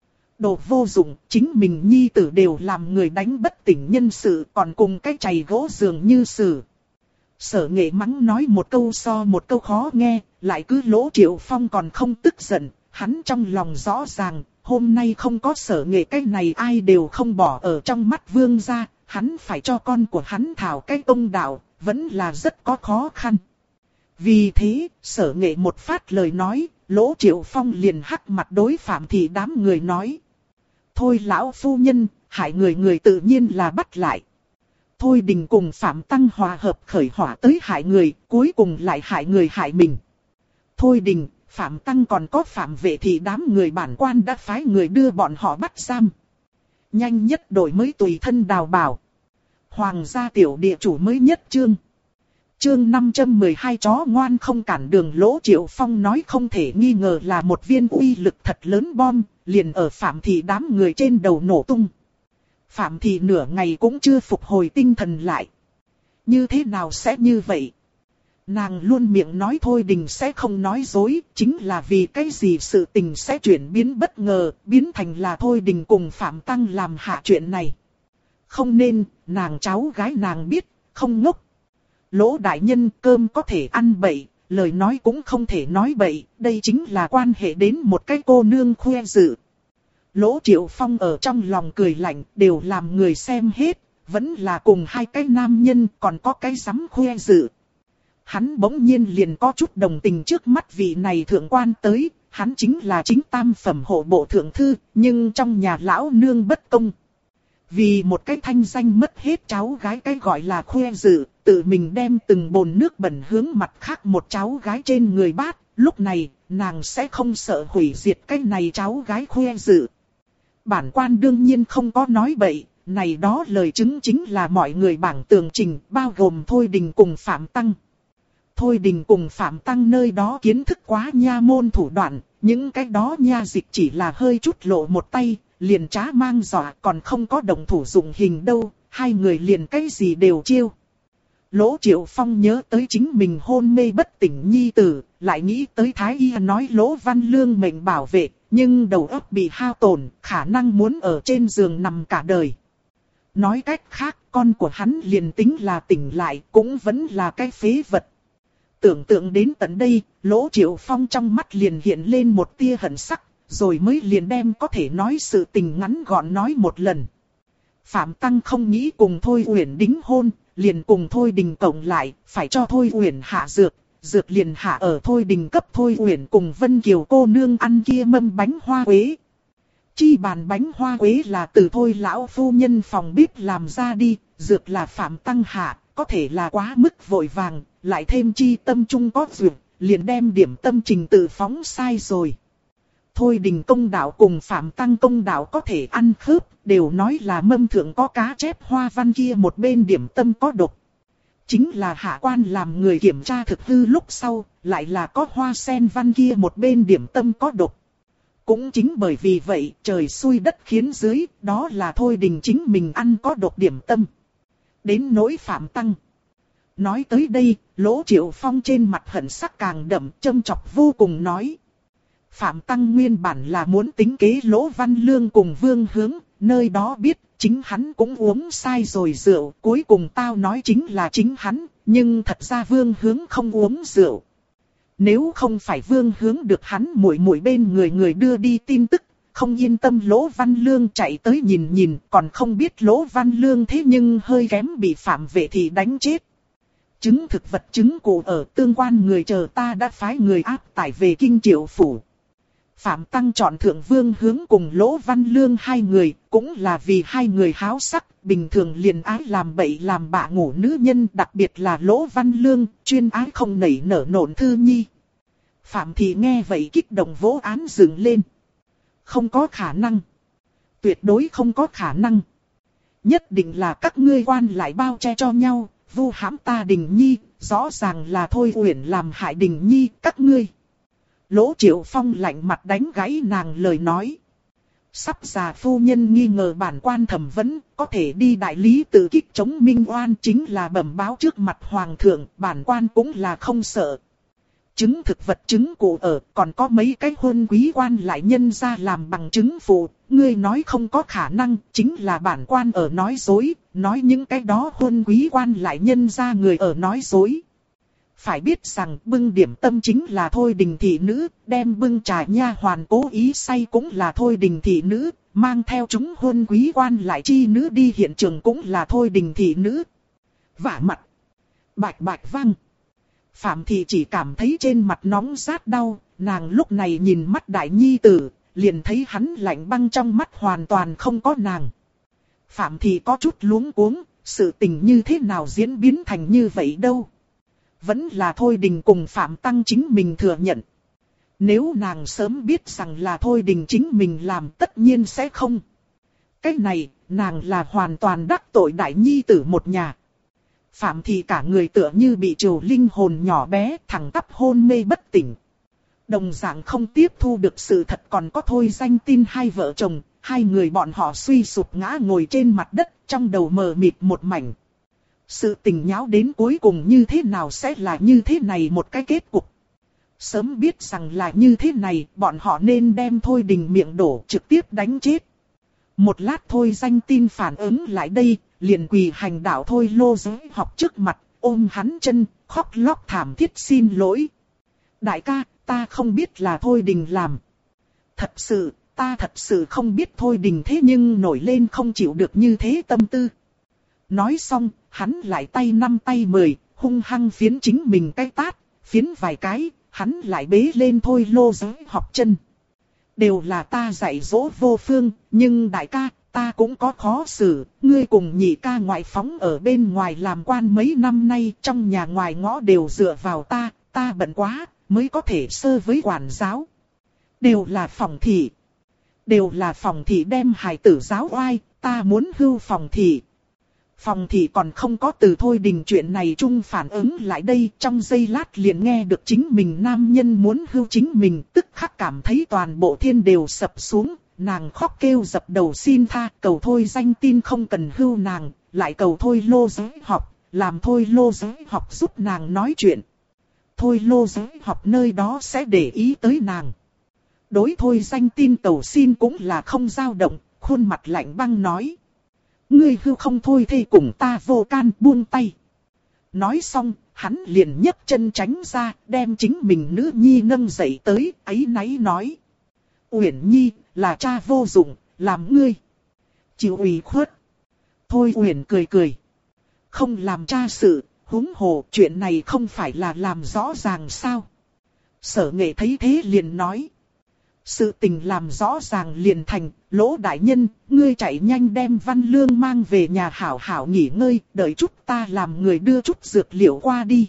Đồ vô dụng, chính mình nhi tử đều làm người đánh bất tỉnh nhân sự, còn cùng cái chày gỗ dường như xử. Sở Nghệ mắng nói một câu so một câu khó nghe, lại cứ Lỗ Triệu Phong còn không tức giận, hắn trong lòng rõ ràng, hôm nay không có Sở Nghệ cái này ai đều không bỏ ở trong mắt vương gia, hắn phải cho con của hắn thảo cái công đạo, vẫn là rất có khó khăn. Vì thế, Sở Nghệ một phát lời nói, Lỗ Triệu Phong liền hắc mặt đối Phạm thị đám người nói. Thôi lão phu nhân, hại người người tự nhiên là bắt lại. Thôi Đình cùng Phạm Tăng hòa hợp khởi hỏa tới hại người, cuối cùng lại hại người hại mình. Thôi Đình, Phạm Tăng còn có Phạm Vệ thì đám người bản quan đã phái người đưa bọn họ bắt giam. Nhanh nhất đổi mới tùy thân đào bảo. Hoàng gia tiểu địa chủ mới nhất chương. Chương 512 chó ngoan không cản đường. Lỗ Triệu Phong nói không thể nghi ngờ là một viên uy lực thật lớn bom, liền ở Phạm Thị đám người trên đầu nổ tung. Phạm Thị nửa ngày cũng chưa phục hồi tinh thần lại. Như thế nào sẽ như vậy? Nàng luôn miệng nói Thôi Đình sẽ không nói dối, chính là vì cái gì sự tình sẽ chuyển biến bất ngờ, biến thành là Thôi Đình cùng Phạm Tăng làm hạ chuyện này. Không nên, nàng cháu gái nàng biết, không ngốc. Lỗ đại nhân, cơm có thể ăn bậy, lời nói cũng không thể nói bậy, đây chính là quan hệ đến một cái cô nương khoe dự. Lỗ Triệu Phong ở trong lòng cười lạnh, đều làm người xem hết, vẫn là cùng hai cái nam nhân, còn có cái dám khoe dự. Hắn bỗng nhiên liền có chút đồng tình trước mắt vị này thượng quan tới, hắn chính là chính tam phẩm hộ bộ thượng thư, nhưng trong nhà lão nương bất công. Vì một cái thanh danh mất hết cháu gái cái gọi là khoe dự, tự mình đem từng bồn nước bẩn hướng mặt khác một cháu gái trên người bát, lúc này, nàng sẽ không sợ hủy diệt cái này cháu gái khoe dự. Bản quan đương nhiên không có nói bậy, này đó lời chứng chính là mọi người bảng tường trình, bao gồm Thôi Đình cùng Phạm Tăng. Thôi Đình cùng Phạm Tăng nơi đó kiến thức quá nha môn thủ đoạn, những cái đó nha dịch chỉ là hơi chút lộ một tay, liền trá mang dọa còn không có động thủ dụng hình đâu, hai người liền cái gì đều chiêu. Lỗ Triệu Phong nhớ tới chính mình hôn mê bất tỉnh nhi tử, lại nghĩ tới Thái Y nói Lỗ Văn Lương mệnh bảo vệ, nhưng đầu óc bị hao tổn, khả năng muốn ở trên giường nằm cả đời. Nói cách khác, con của hắn liền tính là tỉnh lại, cũng vẫn là cái phế vật. Tưởng tượng đến tận đây, Lỗ Triệu Phong trong mắt liền hiện lên một tia hận sắc, rồi mới liền đem có thể nói sự tình ngắn gọn nói một lần. Phạm Tăng không nghĩ cùng Thôi Uyển đính hôn, liền cùng Thôi Đình cộng lại, phải cho Thôi Uyển hạ dược, dược liền hạ ở Thôi Đình cấp Thôi Uyển cùng Vân Kiều cô nương ăn kia mâm bánh hoa quế. Chi bàn bánh hoa quế là từ Thôi lão phu nhân phòng bếp làm ra đi, dược là Phạm Tăng hạ, có thể là quá mức vội vàng, lại thêm chi tâm trung có dược, liền đem điểm tâm trình tự phóng sai rồi. Thôi Đình công đạo cùng Phạm Tăng công đạo có thể ăn khớp, đều nói là mâm thượng có cá chép hoa văn kia một bên điểm tâm có độc. Chính là hạ quan làm người kiểm tra thực hư lúc sau, lại là có hoa sen văn kia một bên điểm tâm có độc. Cũng chính bởi vì vậy, trời xui đất khiến dưới, đó là Thôi Đình chính mình ăn có độc điểm tâm. Đến nỗi Phạm Tăng. Nói tới đây, Lỗ Triệu Phong trên mặt hận sắc càng đậm, châm chọc vô cùng nói. Phạm Tăng nguyên bản là muốn tính kế Lỗ Văn Lương cùng Vương Hướng, nơi đó biết, chính hắn cũng uống sai rồi rượu, cuối cùng tao nói chính là chính hắn, nhưng thật ra Vương Hướng không uống rượu. Nếu không phải Vương Hướng được hắn muội muội bên người đưa đi tin tức, không yên tâm Lỗ Văn Lương chạy tới nhìn nhìn, còn không biết Lỗ Văn Lương thế nhưng hơi kém bị Phạm Vệ thì đánh chết. Chứng thực vật chứng cụ ở tương quan người chờ ta đã phái người áp tải về Kinh Triệu Phủ. Phạm Tăng chọn Thượng Vương Hướng cùng Lỗ Văn Lương hai người, cũng là vì hai người háo sắc, bình thường liền ái làm bậy làm bạ ngủ nữ nhân, đặc biệt là Lỗ Văn Lương, chuyên ái không nảy nở nộn thư nhi. Phạm Thị nghe vậy kích động vỗ án dựng lên. Không có khả năng. Tuyệt đối không có khả năng. Nhất định là các ngươi quan lại bao che cho nhau, vu hãm ta Đình Nhi, rõ ràng là Thôi Uyển làm hại Đình Nhi, các ngươi. Lỗ Triệu Phong lạnh mặt đánh gãy nàng lời nói. Sắp già phu nhân nghi ngờ bản quan thẩm vấn, có thể đi đại lý tự kích chống minh oan chính là bẩm báo trước mặt hoàng thượng, bản quan cũng là không sợ. Chứng thực vật chứng cụ ở, còn có mấy cái hôn quý quan lại nhân ra làm bằng chứng phụ, ngươi nói không có khả năng, chính là bản quan ở nói dối, nói những cái đó hôn quý quan lại nhân ra người ở nói dối. Phải biết rằng bưng điểm tâm chính là Thôi Đình thị nữ, đem bưng trà nha hoàn cố ý say cũng là Thôi Đình thị nữ, mang theo chúng hôn quý quan lại chi nữ đi hiện trường cũng là Thôi Đình thị nữ. Vả mặt. Bạch bạch vang. Phạm Thị chỉ cảm thấy trên mặt nóng rát đau, nàng lúc này nhìn mắt đại nhi tử, liền thấy hắn lạnh băng trong mắt hoàn toàn không có nàng. Phạm Thị có chút luống cuống, sự tình như thế nào diễn biến thành như vậy đâu. Vẫn là Thôi Đình cùng Phạm Tăng chính mình thừa nhận. Nếu nàng sớm biết rằng là Thôi Đình chính mình làm tất nhiên sẽ không. Cái này, nàng là hoàn toàn đắc tội đại nhi tử một nhà. Phạm Thị cả người tựa như bị trừ linh hồn nhỏ bé thẳng tắp hôn mê bất tỉnh. Đồng dạng không tiếp thu được sự thật còn có Thôi Danh Tin hai vợ chồng, hai người bọn họ suy sụp ngã ngồi trên mặt đất, trong đầu mờ mịt một mảnh. Sự tình nháo đến cuối cùng như thế nào sẽ là như thế này một cái kết cục. Sớm biết rằng là như thế này, bọn họ nên đem Thôi Đình miệng đổ trực tiếp đánh chết. Một lát Thôi Danh Tin phản ứng lại đây, liền quỳ hành đạo Thôi Lô Giới Học trước mặt, ôm hắn chân, khóc lóc thảm thiết xin lỗi. Đại ca, ta không biết là Thôi Đình làm. Ta thật sự không biết Thôi Đình thế nhưng nổi lên không chịu được như thế tâm tư. Nói xong, hắn lại tay năm tay 10, hung hăng phiến chính mình cái tát, phiến vài cái, hắn lại bế lên Thôi Lô Giới Học chân. Đều là ta dạy dỗ vô phương, nhưng đại ca, ta cũng có khó xử, ngươi cùng nhị ca ngoại phóng ở bên ngoài làm quan mấy năm nay, trong nhà ngoài ngõ đều dựa vào ta bận quá, mới có thể sơ với quản giáo. Đều là phòng thị đem hài tử giáo oai, ta muốn hưu phòng thị. Phòng thị còn không có từ Thôi Đình chuyện này chung phản ứng lại đây, trong giây lát liền nghe được chính mình nam nhân muốn hưu chính mình, tức khắc cảm thấy toàn bộ thiên đều sập xuống, nàng khóc kêu dập đầu xin tha, cầu Thôi Danh Tin không cần hưu nàng, lại cầu Thôi Lô Giới Học, làm Thôi Lô Giới Học giúp nàng nói chuyện. Thôi Lô Giới Học nơi đó sẽ để ý tới nàng. Đối Thôi Danh Tin cầu xin cũng là không dao động, khuôn mặt lạnh băng nói. Ngươi hưu không thôi thì cùng ta vô can buông tay. Nói xong, hắn liền nhấc chân tránh ra, đem chính mình nữ nhi nâng dậy tới, áy náy nói. Uyển Nhi, là cha vô dụng, làm ngươi chịu ủy khuất. Thôi Uyển cười cười. Không làm cha sự, huống hồ chuyện này không phải là làm rõ ràng sao. Sở Nghệ thấy thế liền nói. Sự tình làm rõ ràng liền thành, Lỗ đại nhân, ngươi chạy nhanh đem Văn Lương mang về nhà hảo hảo nghỉ ngơi, đợi chút ta làm người đưa chút dược liệu qua đi.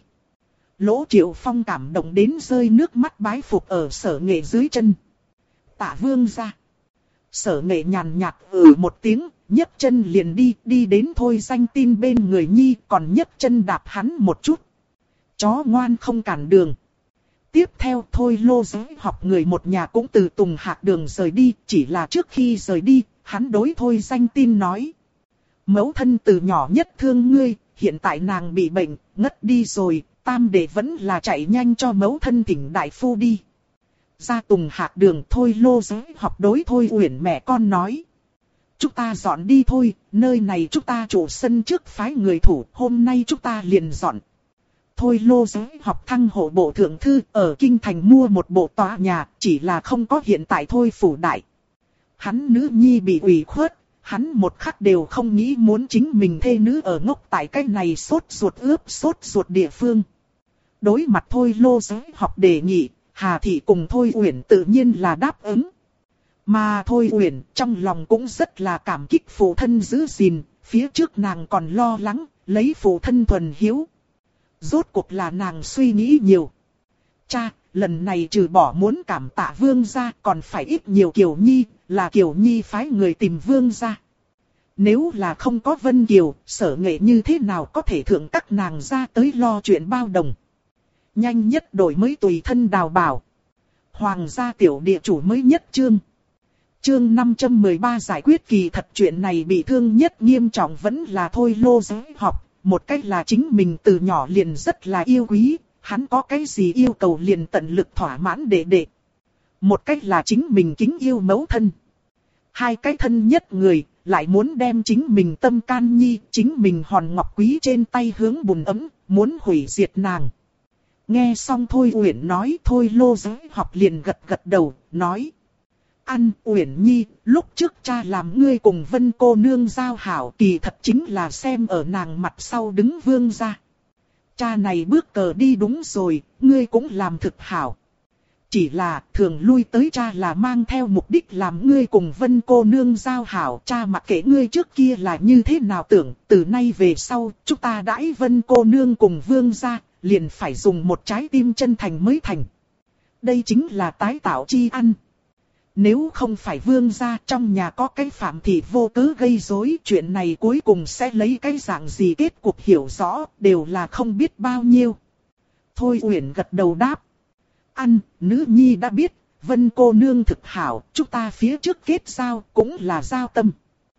Lỗ Triệu Phong cảm động đến rơi nước mắt bái phục ở Sở Nghệ dưới chân. Tạ Vương ra. Sở Nghệ nhàn nhạt một tiếng, nhấc chân liền đi đến Thôi Danh Tin bên người nhi, còn nhấc chân đạp hắn một chút. Chó ngoan không cản đường. Tiếp theo Thôi Lô Giới Học người một nhà cũng từ Tùng Hạc Đường rời đi, chỉ là trước khi rời đi, hắn đối Thôi Danh Tin nói. Mẫu thân từ nhỏ nhất thương ngươi, hiện tại nàng bị bệnh, ngất đi rồi, tam đệ vẫn là chạy nhanh cho mẫu thân thỉnh đại phu đi. Ra Tùng Hạc Đường Thôi Lô Giới Học đối Thôi Uyển mẹ con nói. Chúng ta dọn đi thôi, nơi này chúng ta chủ sân trước phái người thủ, hôm nay chúng ta liền dọn. Thôi Lô Giới Học thăng hộ bộ thượng thư ở Kinh Thành mua một bộ tòa nhà, chỉ là không có hiện tại Thôi phủ đại. Hắn nữ nhi bị ủy khuất, hắn một khắc đều không nghĩ muốn chính mình thê nữ ở ngốc tại cái này sốt ruột địa phương. Đối mặt Thôi Lô Giới Học đề nghị, Hà Thị cùng Thôi Uyển tự nhiên là đáp ứng. Mà Thôi Uyển trong lòng cũng rất là cảm kích phụ thân giữ gìn, phía trước nàng còn lo lắng, lấy phụ thân thuần hiếu. Rốt cuộc là nàng suy nghĩ nhiều. Cha, lần này trừ bỏ muốn cảm tạ Vương gia còn phải ít nhiều Kiều Nhi, là Kiều Nhi phái người tìm Vương gia. Nếu là không có Vân Kiều, Sở Nghệ như thế nào có thể thượng các nàng ra tới lo chuyện bao đồng. Nhanh nhất đổi mới tùy thân đào bảo. Hoàng gia tiểu địa chủ mới nhất chương. Chương 513 giải quyết kỳ thật chuyện này bị thương nhất nghiêm trọng vẫn là Thôi Lô Giới Học. Một cách là chính mình từ nhỏ liền rất là yêu quý, hắn có cái gì yêu cầu liền tận lực thỏa mãn đệ. Một cách là chính mình kính yêu mẫu thân. Hai cái thân nhất người, lại muốn đem chính mình tâm can nhi, chính mình hòn ngọc quý trên tay hướng bùn ấm, muốn hủy diệt nàng. Nghe xong Thôi Uyển nói, Thôi Lô Giới Học liền gật đầu, nói. Uyển Nhi, lúc trước cha làm ngươi cùng Vân cô nương giao hảo kỳ thật chính là xem ở nàng mặt sau đứng Vương gia. Cha này bước cờ đi đúng rồi, ngươi cũng làm thực hảo. Chỉ là thường lui tới cha là mang theo mục đích làm ngươi cùng Vân cô nương giao hảo. Cha mặc kệ ngươi trước kia là như thế nào tưởng, từ nay về sau chúng ta đãi Vân cô nương cùng vương gia, liền phải dùng một trái tim chân thành mới thành. Đây chính là tái tạo chi ăn. Nếu không phải vương gia trong nhà có cái phạm thị vô cớ gây rối, chuyện này cuối cùng sẽ lấy cái dạng gì kết cục hiểu rõ, đều là không biết bao nhiêu. Thôi Uyển gật đầu đáp. Ăn, nữ nhi đã biết, Vân cô nương thực hảo, chúng ta phía trước kết giao cũng là giao tâm.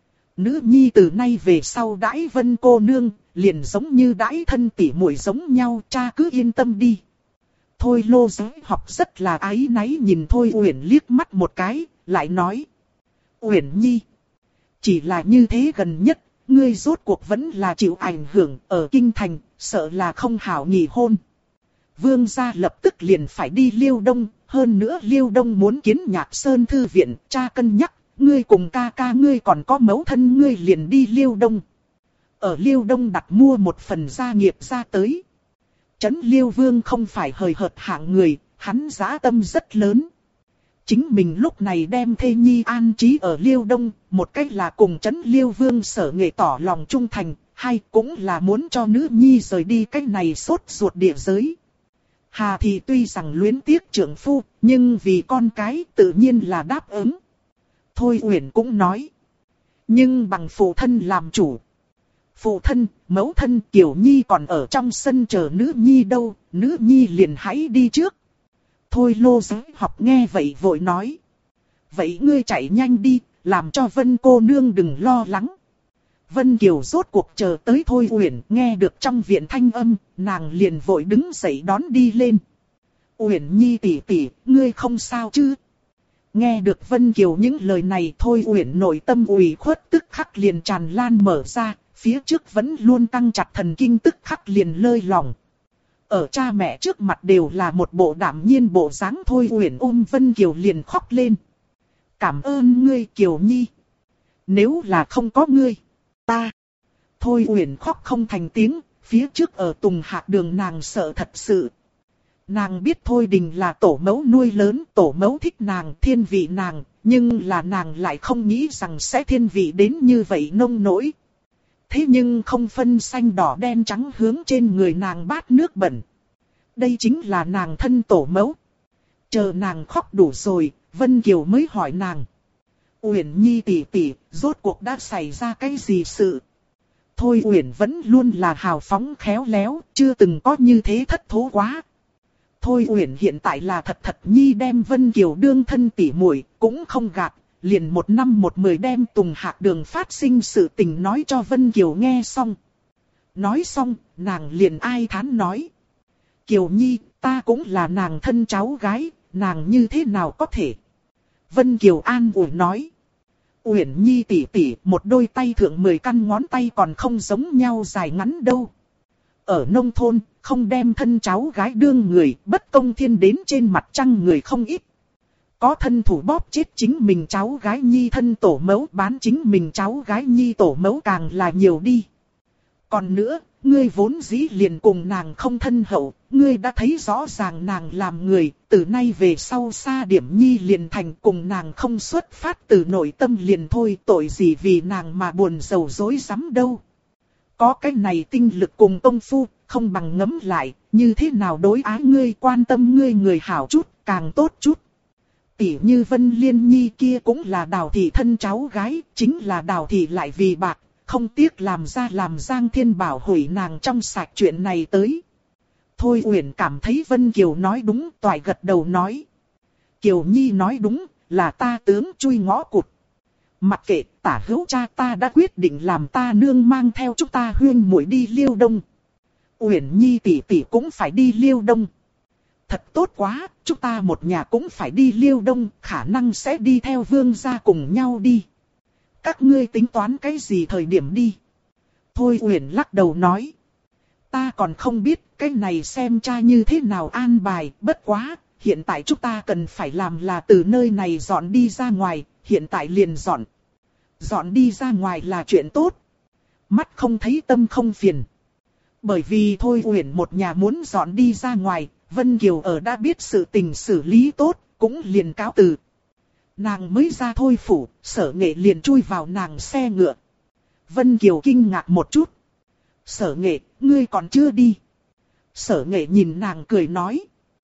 Nữ nhi từ nay về sau đãi Vân cô nương, liền giống như đãi thân tỷ muội giống nhau, cha cứ yên tâm đi. Thôi Lô Giới học rất là áy náy nhìn Thôi Uyển liếc mắt một cái, lại nói. Uyển nhi, chỉ là như thế gần nhất, ngươi rốt cuộc vẫn là chịu ảnh hưởng ở kinh thành, sợ là không hảo nhị hôn. Vương gia lập tức liền phải đi Liêu Đông, hơn nữa Liêu Đông muốn kiến Nhạc Sơn thư viện, cha cân nhắc, ngươi cùng ca ca ngươi còn có mẫu thân ngươi liền đi Liêu Đông. Ở Liêu Đông đặt mua một phần gia nghiệp ra tới. Trấn Liêu Vương không phải hời hợt hạng người, hắn dã tâm rất lớn. Chính mình lúc này đem thê nhi an trí ở Liêu Đông, một cách là cùng Trấn Liêu Vương sở nghệ tỏ lòng trung thành, hay cũng là muốn cho nữ nhi rời đi cách này sốt ruột địa giới. Hà Thị tuy rằng luyến tiếc trưởng phu, nhưng vì con cái tự nhiên là đáp ứng. Thôi Uyển cũng nói. Nhưng bằng phụ thân làm chủ. Phụ thân, mẫu thân Kiều Nhi còn ở trong sân chờ nữ nhi đâu, nữ nhi liền hãy đi trước. Thôi Lô Giới học nghe vậy vội nói. Vậy ngươi chạy nhanh đi, làm cho Vân cô nương đừng lo lắng. Vân Kiều rốt cuộc chờ tới Thôi Uyển, nghe được trong viện thanh âm, nàng liền vội đứng dậy đón đi lên. Uyển Nhi tỷ tỷ, ngươi không sao chứ? Nghe được Vân Kiều những lời này Thôi Uyển nội tâm ủy khuất tức khắc liền tràn lan mở ra, phía trước vẫn luôn căng chặt thần kinh tức khắc liền lơi lỏng. Ở cha mẹ trước mặt đều là một bộ đạm nhiên bộ dáng Thôi Uyển Vân Kiều liền khóc lên. Cảm ơn ngươi Kiều Nhi. Nếu là không có ngươi, ta. Thôi Uyển khóc không thành tiếng, phía trước ở Tùng Hạc Đường nàng sợ thật sự. Nàng biết Thôi Đình là tổ mẫu nuôi lớn, tổ mẫu thích nàng, thiên vị nàng, nhưng là nàng lại không nghĩ rằng sẽ thiên vị đến như vậy nông nỗi. Thế nhưng không phân xanh đỏ đen trắng hướng trên người nàng bát nước bẩn. Đây chính là nàng thân tổ mẫu. Chờ nàng khóc đủ rồi, Vân Kiều mới hỏi nàng. Uyển Nhi tỷ tỷ, rốt cuộc đã xảy ra cái gì sự? Thôi Uyển vẫn luôn là hào phóng khéo léo, chưa từng có như thế thất thố quá. Thôi Uyển hiện tại là thật nhi đem Vân Kiều đương thân tỷ muội, cũng không gạt, liền 1 năm 1 10 đem Tùng Hạc Đường phát sinh sự tình nói cho Vân Kiều nghe xong. Nói xong, nàng liền ai thán nói. Kiều Nhi, ta cũng là nàng thân cháu gái, nàng như thế nào có thể? Vân Kiều an ủi nói. Uyển Nhi tỷ tỷ, một đôi tay thượng 10 căn ngón tay còn không giống nhau dài ngắn đâu. Ở nông thôn, không đem thân cháu gái đương người, bất công thiên đến trên mặt trăng người không ít. Có thân thủ bóp chết chính mình cháu gái Nhi thân tổ mẫu, bán chính mình cháu gái Nhi tổ mẫu càng là nhiều đi. Còn nữa, ngươi vốn dĩ liền cùng nàng không thân hậu, ngươi đã thấy rõ ràng nàng làm người, từ nay về sau xa điểm Nhi liền thành cùng nàng không xuất phát từ nội tâm liền thôi, tội gì vì nàng mà buồn rầu rối rắm đâu. Có cái này tinh lực cùng công phu, không bằng ngấm lại, như thế nào đối ái ngươi quan tâm ngươi người hảo chút, càng tốt chút. Tỷ như Vân Liên Nhi kia cũng là Đào thị thân cháu gái, chính là Đào thị lại vì bạc, không tiếc làm ra làm Giang Thiên Bảo hủy nàng trong sạch chuyện này tới. Thôi Uyển cảm thấy Vân Kiều nói đúng, toại gật đầu nói. Kiều Nhi nói đúng, là ta tướng chui ngõ cụt. Mặc kệ, tả hữu cha ta đã quyết định làm ta nương mang theo chúng ta huyên muội đi Liêu Đông. Uyển Nhi tỷ tỷ cũng phải đi Liêu Đông. Thật tốt quá, chúng ta một nhà cũng phải đi Liêu Đông, khả năng sẽ đi theo vương gia cùng nhau đi. Các ngươi tính toán cái gì thời điểm đi? Thôi Uyển lắc đầu nói. Ta còn không biết, cái này xem cha như thế nào an bài, bất quá, hiện tại chúng ta cần phải làm là từ nơi này dọn đi ra ngoài, hiện tại liền dọn. Dọn đi ra ngoài là chuyện tốt. Mắt không thấy tâm không phiền. Bởi vì Thôi Uyển một nhà muốn dọn đi ra ngoài, Vân Kiều ở đã biết sự tình xử lý tốt, cũng liền cáo từ. Nàng mới ra thôi phủ, Sở Nghệ liền chui vào nàng xe ngựa. Vân Kiều kinh ngạc một chút. Sở Nghệ, ngươi còn chưa đi. Sở Nghệ nhìn nàng cười nói.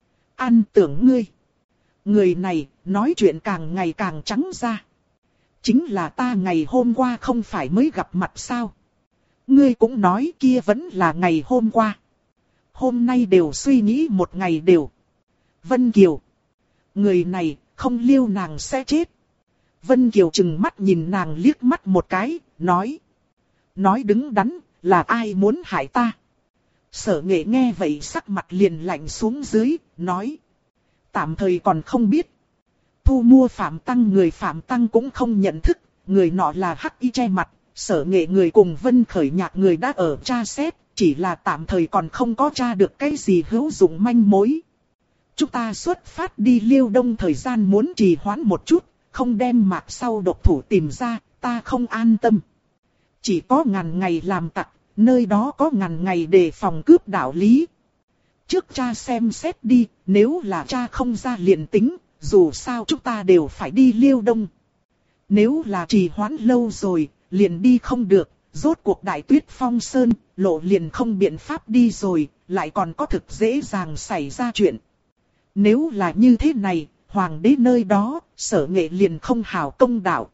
An tưởng ngươi. Người này, nói chuyện càng ngày càng trắng ra. Chính là ta ngày hôm qua không phải mới gặp mặt sao. Ngươi cũng nói kia vẫn là ngày hôm qua. Hôm nay đều suy nghĩ một ngày đều. Vân Kiều. Người này, không liêu nàng sẽ chết. Vân Kiều trừng mắt nhìn nàng liếc mắt một cái, nói. Nói đứng đắn, là ai muốn hại ta? Sở Nghệ nghe vậy sắc mặt liền lạnh xuống dưới, nói. Tạm thời còn không biết. Thu mua Phạm Tăng, người Phạm Tăng cũng không nhận thức, người nọ là hắc y che mặt. Sở Nghệ người cùng Vân Khởi Nhạc người đã ở tra xét, chỉ là tạm thời còn không có tra được cái gì hữu dụng manh mối. Chúng ta xuất phát đi Liêu Đông, thời gian muốn trì hoãn một chút, không đem mạc sau độc thủ tìm ra, ta không an tâm. Chỉ có ngàn ngày làm tặc, nơi đó có ngàn ngày để phòng cướp đạo lý. Trước cha xem xét đi, nếu là cha không ra liền tính, dù sao chúng ta đều phải đi Liêu Đông. Nếu là trì hoãn lâu rồi, liền đi không được, rốt cuộc Đại Tuyết Phong Sơn, lộ liền không biện pháp đi rồi, lại còn có thực dễ dàng xảy ra chuyện. Nếu là như thế này, Hoàng đế nơi đó, Sở Nghệ liền không hào công đạo.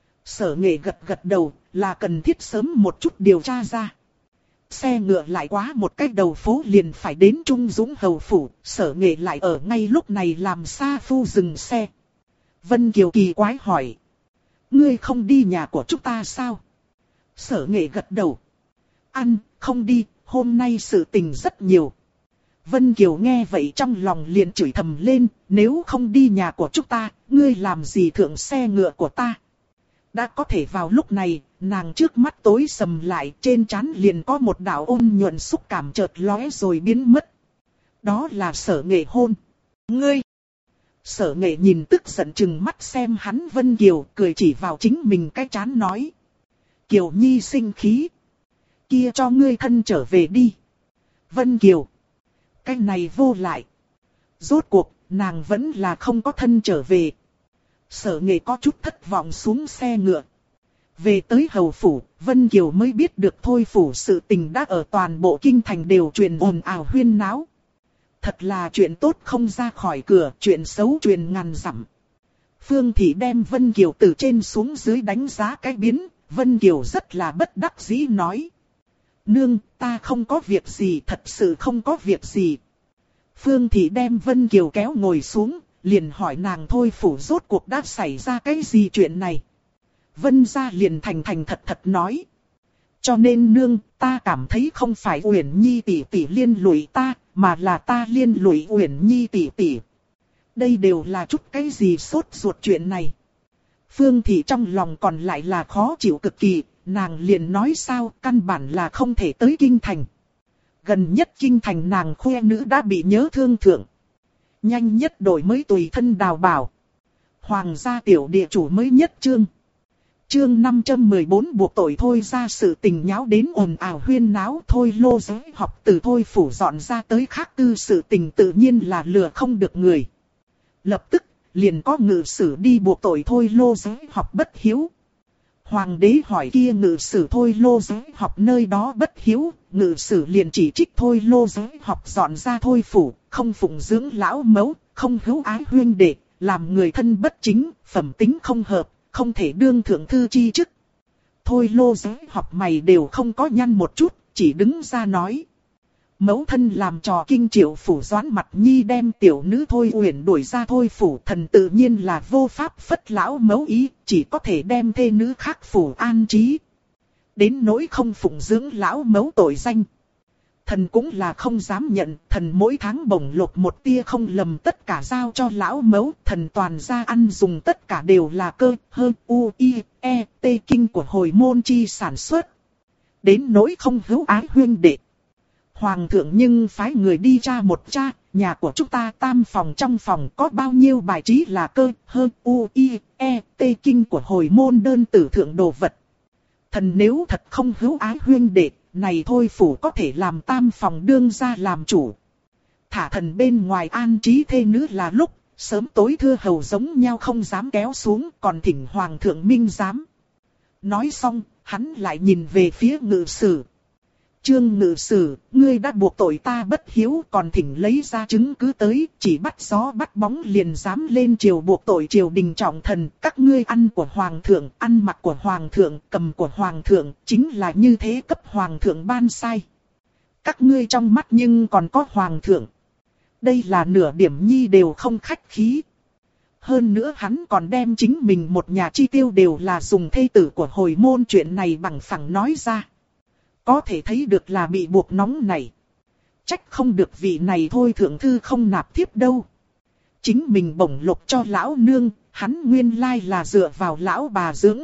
Sở Nghệ gật gật đầu, là cần thiết sớm một chút điều tra ra. Xe ngựa lại quá một cái đầu phố liền phải đến Trung Dũng Hầu Phủ, Sở Nghệ lại ở ngay lúc này làm sa phu dừng xe. Vân Kiều kỳ quái hỏi. Ngươi không đi nhà của chúng ta sao? Sở Nghệ gật đầu. Ăn, không đi, hôm nay sự tình rất nhiều. Vân Kiều nghe vậy trong lòng liền chửi thầm lên, nếu không đi nhà của chúng ta, ngươi làm gì thượng xe ngựa của ta? Đã có thể vào lúc này, nàng trước mắt tối sầm lại, trên trán liền có một đạo ôn nhuận xúc cảm chợt lóe rồi biến mất. Đó là Sở Nghệ hôn. Ngươi! Sở Nghệ nhìn tức giận chừng mắt xem hắn Vân Kiều, cười chỉ vào chính mình cái trán nói. Kiều Nhi sinh khí. Kia cho ngươi thân trở về đi. Vân Kiều. Cái này vô lại. Rốt cuộc, nàng vẫn là không có thân trở về. Sở Nghệ có chút thất vọng xuống xe ngựa. Về tới Hầu Phủ, Vân Kiều mới biết được thôi phủ sự tình đã ở toàn bộ kinh thành đều truyền ồn ào huyên náo. Thật là chuyện tốt không ra khỏi cửa, chuyện xấu truyền ngàn dặm. Phương Thị đem Vân Kiều từ trên xuống dưới đánh giá cái biến, Vân Kiều rất là bất đắc dĩ nói. Nương, ta không có việc gì, thật sự không có việc gì. Phương Thị đem Vân Kiều kéo ngồi xuống, liền hỏi nàng thôi phủ rốt cuộc đã xảy ra cái gì chuyện này. Vân gia liền thành thật thật nói. Cho nên nương, ta cảm thấy không phải Uyển Nhi tỷ tỷ liên lụy ta, mà là ta liên lụy Uyển Nhi tỷ tỷ. Đây đều là chút cái gì sốt ruột chuyện này. Phương Thị trong lòng còn lại là khó chịu cực kỳ, nàng liền nói sao căn bản là không thể tới kinh thành. Gần nhất kinh thành nàng khoe nữ đã bị nhớ thương thượng. Nhanh nhất đổi mới tùy thân đào bảo. Hoàng gia tiểu địa chủ mới nhất chương. Chương 514 buộc tội thôi ra sự tình nháo đến ồn ào huyên náo thôi lô giới học từ thôi phủ dọn ra tới khác cư sự tình tự nhiên là lừa không được người. Lập tức, liền có ngự sử đi buộc tội thôi lô giới học bất hiếu. Hoàng đế hỏi kia ngự sử thôi lô giới học nơi đó bất hiếu, ngự sử liền chỉ trích thôi lô giới học dọn ra thôi phủ, không phụng dưỡng lão mẫu, không hữu ái huyên đệ, làm người thân bất chính, phẩm tính không hợp, không thể đương thượng thư chi chức. Thôi lô giới học mày đều không có nhăn một chút, chỉ đứng ra nói. Mẫu thân làm trò kinh triệu phủ Doãn Mặt Nhi đem tiểu nữ Thôi Uyển đuổi ra thôi phủ, thần tự nhiên là vô pháp phất lão mẫu ý, chỉ có thể đem thê nữ khác phủ an trí. Đến nỗi không phụng dưỡng lão mẫu tội danh. Thần cũng là không dám nhận, thần mỗi tháng bổng lộc một tia không lầm tất cả giao cho lão mẫu, thần toàn gia ăn dùng tất cả đều là cơ, hơ, u, i, e, t kinh của hồi môn chi sản xuất. Đến nỗi không hữu ái huyên đệ. Hoàng thượng nhưng phái người đi tra một tra, nhà của chúng ta tam phòng trong phòng có bao nhiêu bài trí là cơ, hơ, u, i, e, t kinh của hồi môn đơn tử thượng đồ vật. Thần nếu thật không hữu ái huyên đệ, này thôi phủ có thể làm tam phòng đương ra làm chủ. thả thần bên ngoài an trí thê nữ là lúc, sớm tối thưa hầu giống nhau không dám kéo xuống, còn thỉnh hoàng thượng minh giám. Nói xong, hắn lại nhìn về phía ngự sử. Trương ngự sử, ngươi đã buộc tội ta bất hiếu, còn thỉnh lấy ra chứng cứ tới, chỉ bắt gió bắt bóng liền dám lên triều buộc tội triều đình trọng thần. Các ngươi ăn của hoàng thượng, ăn mặc của hoàng thượng, cầm của hoàng thượng, chính là như thế cấp hoàng thượng ban sai. Các ngươi trong mắt nhưng còn có hoàng thượng. Đây là nửa điểm nhi đều không khách khí. Hơn nữa hắn còn đem chính mình một nhà chi tiêu đều là dùng thê tử của hồi môn chuyện này bằng phẳng nói ra. Có thể thấy được là bị buộc nóng này. Trách không được vị này thôi thượng thư không nạp thiếp đâu. Chính mình bổng lộc cho lão nương, hắn nguyên lai là dựa vào lão bà dưỡng.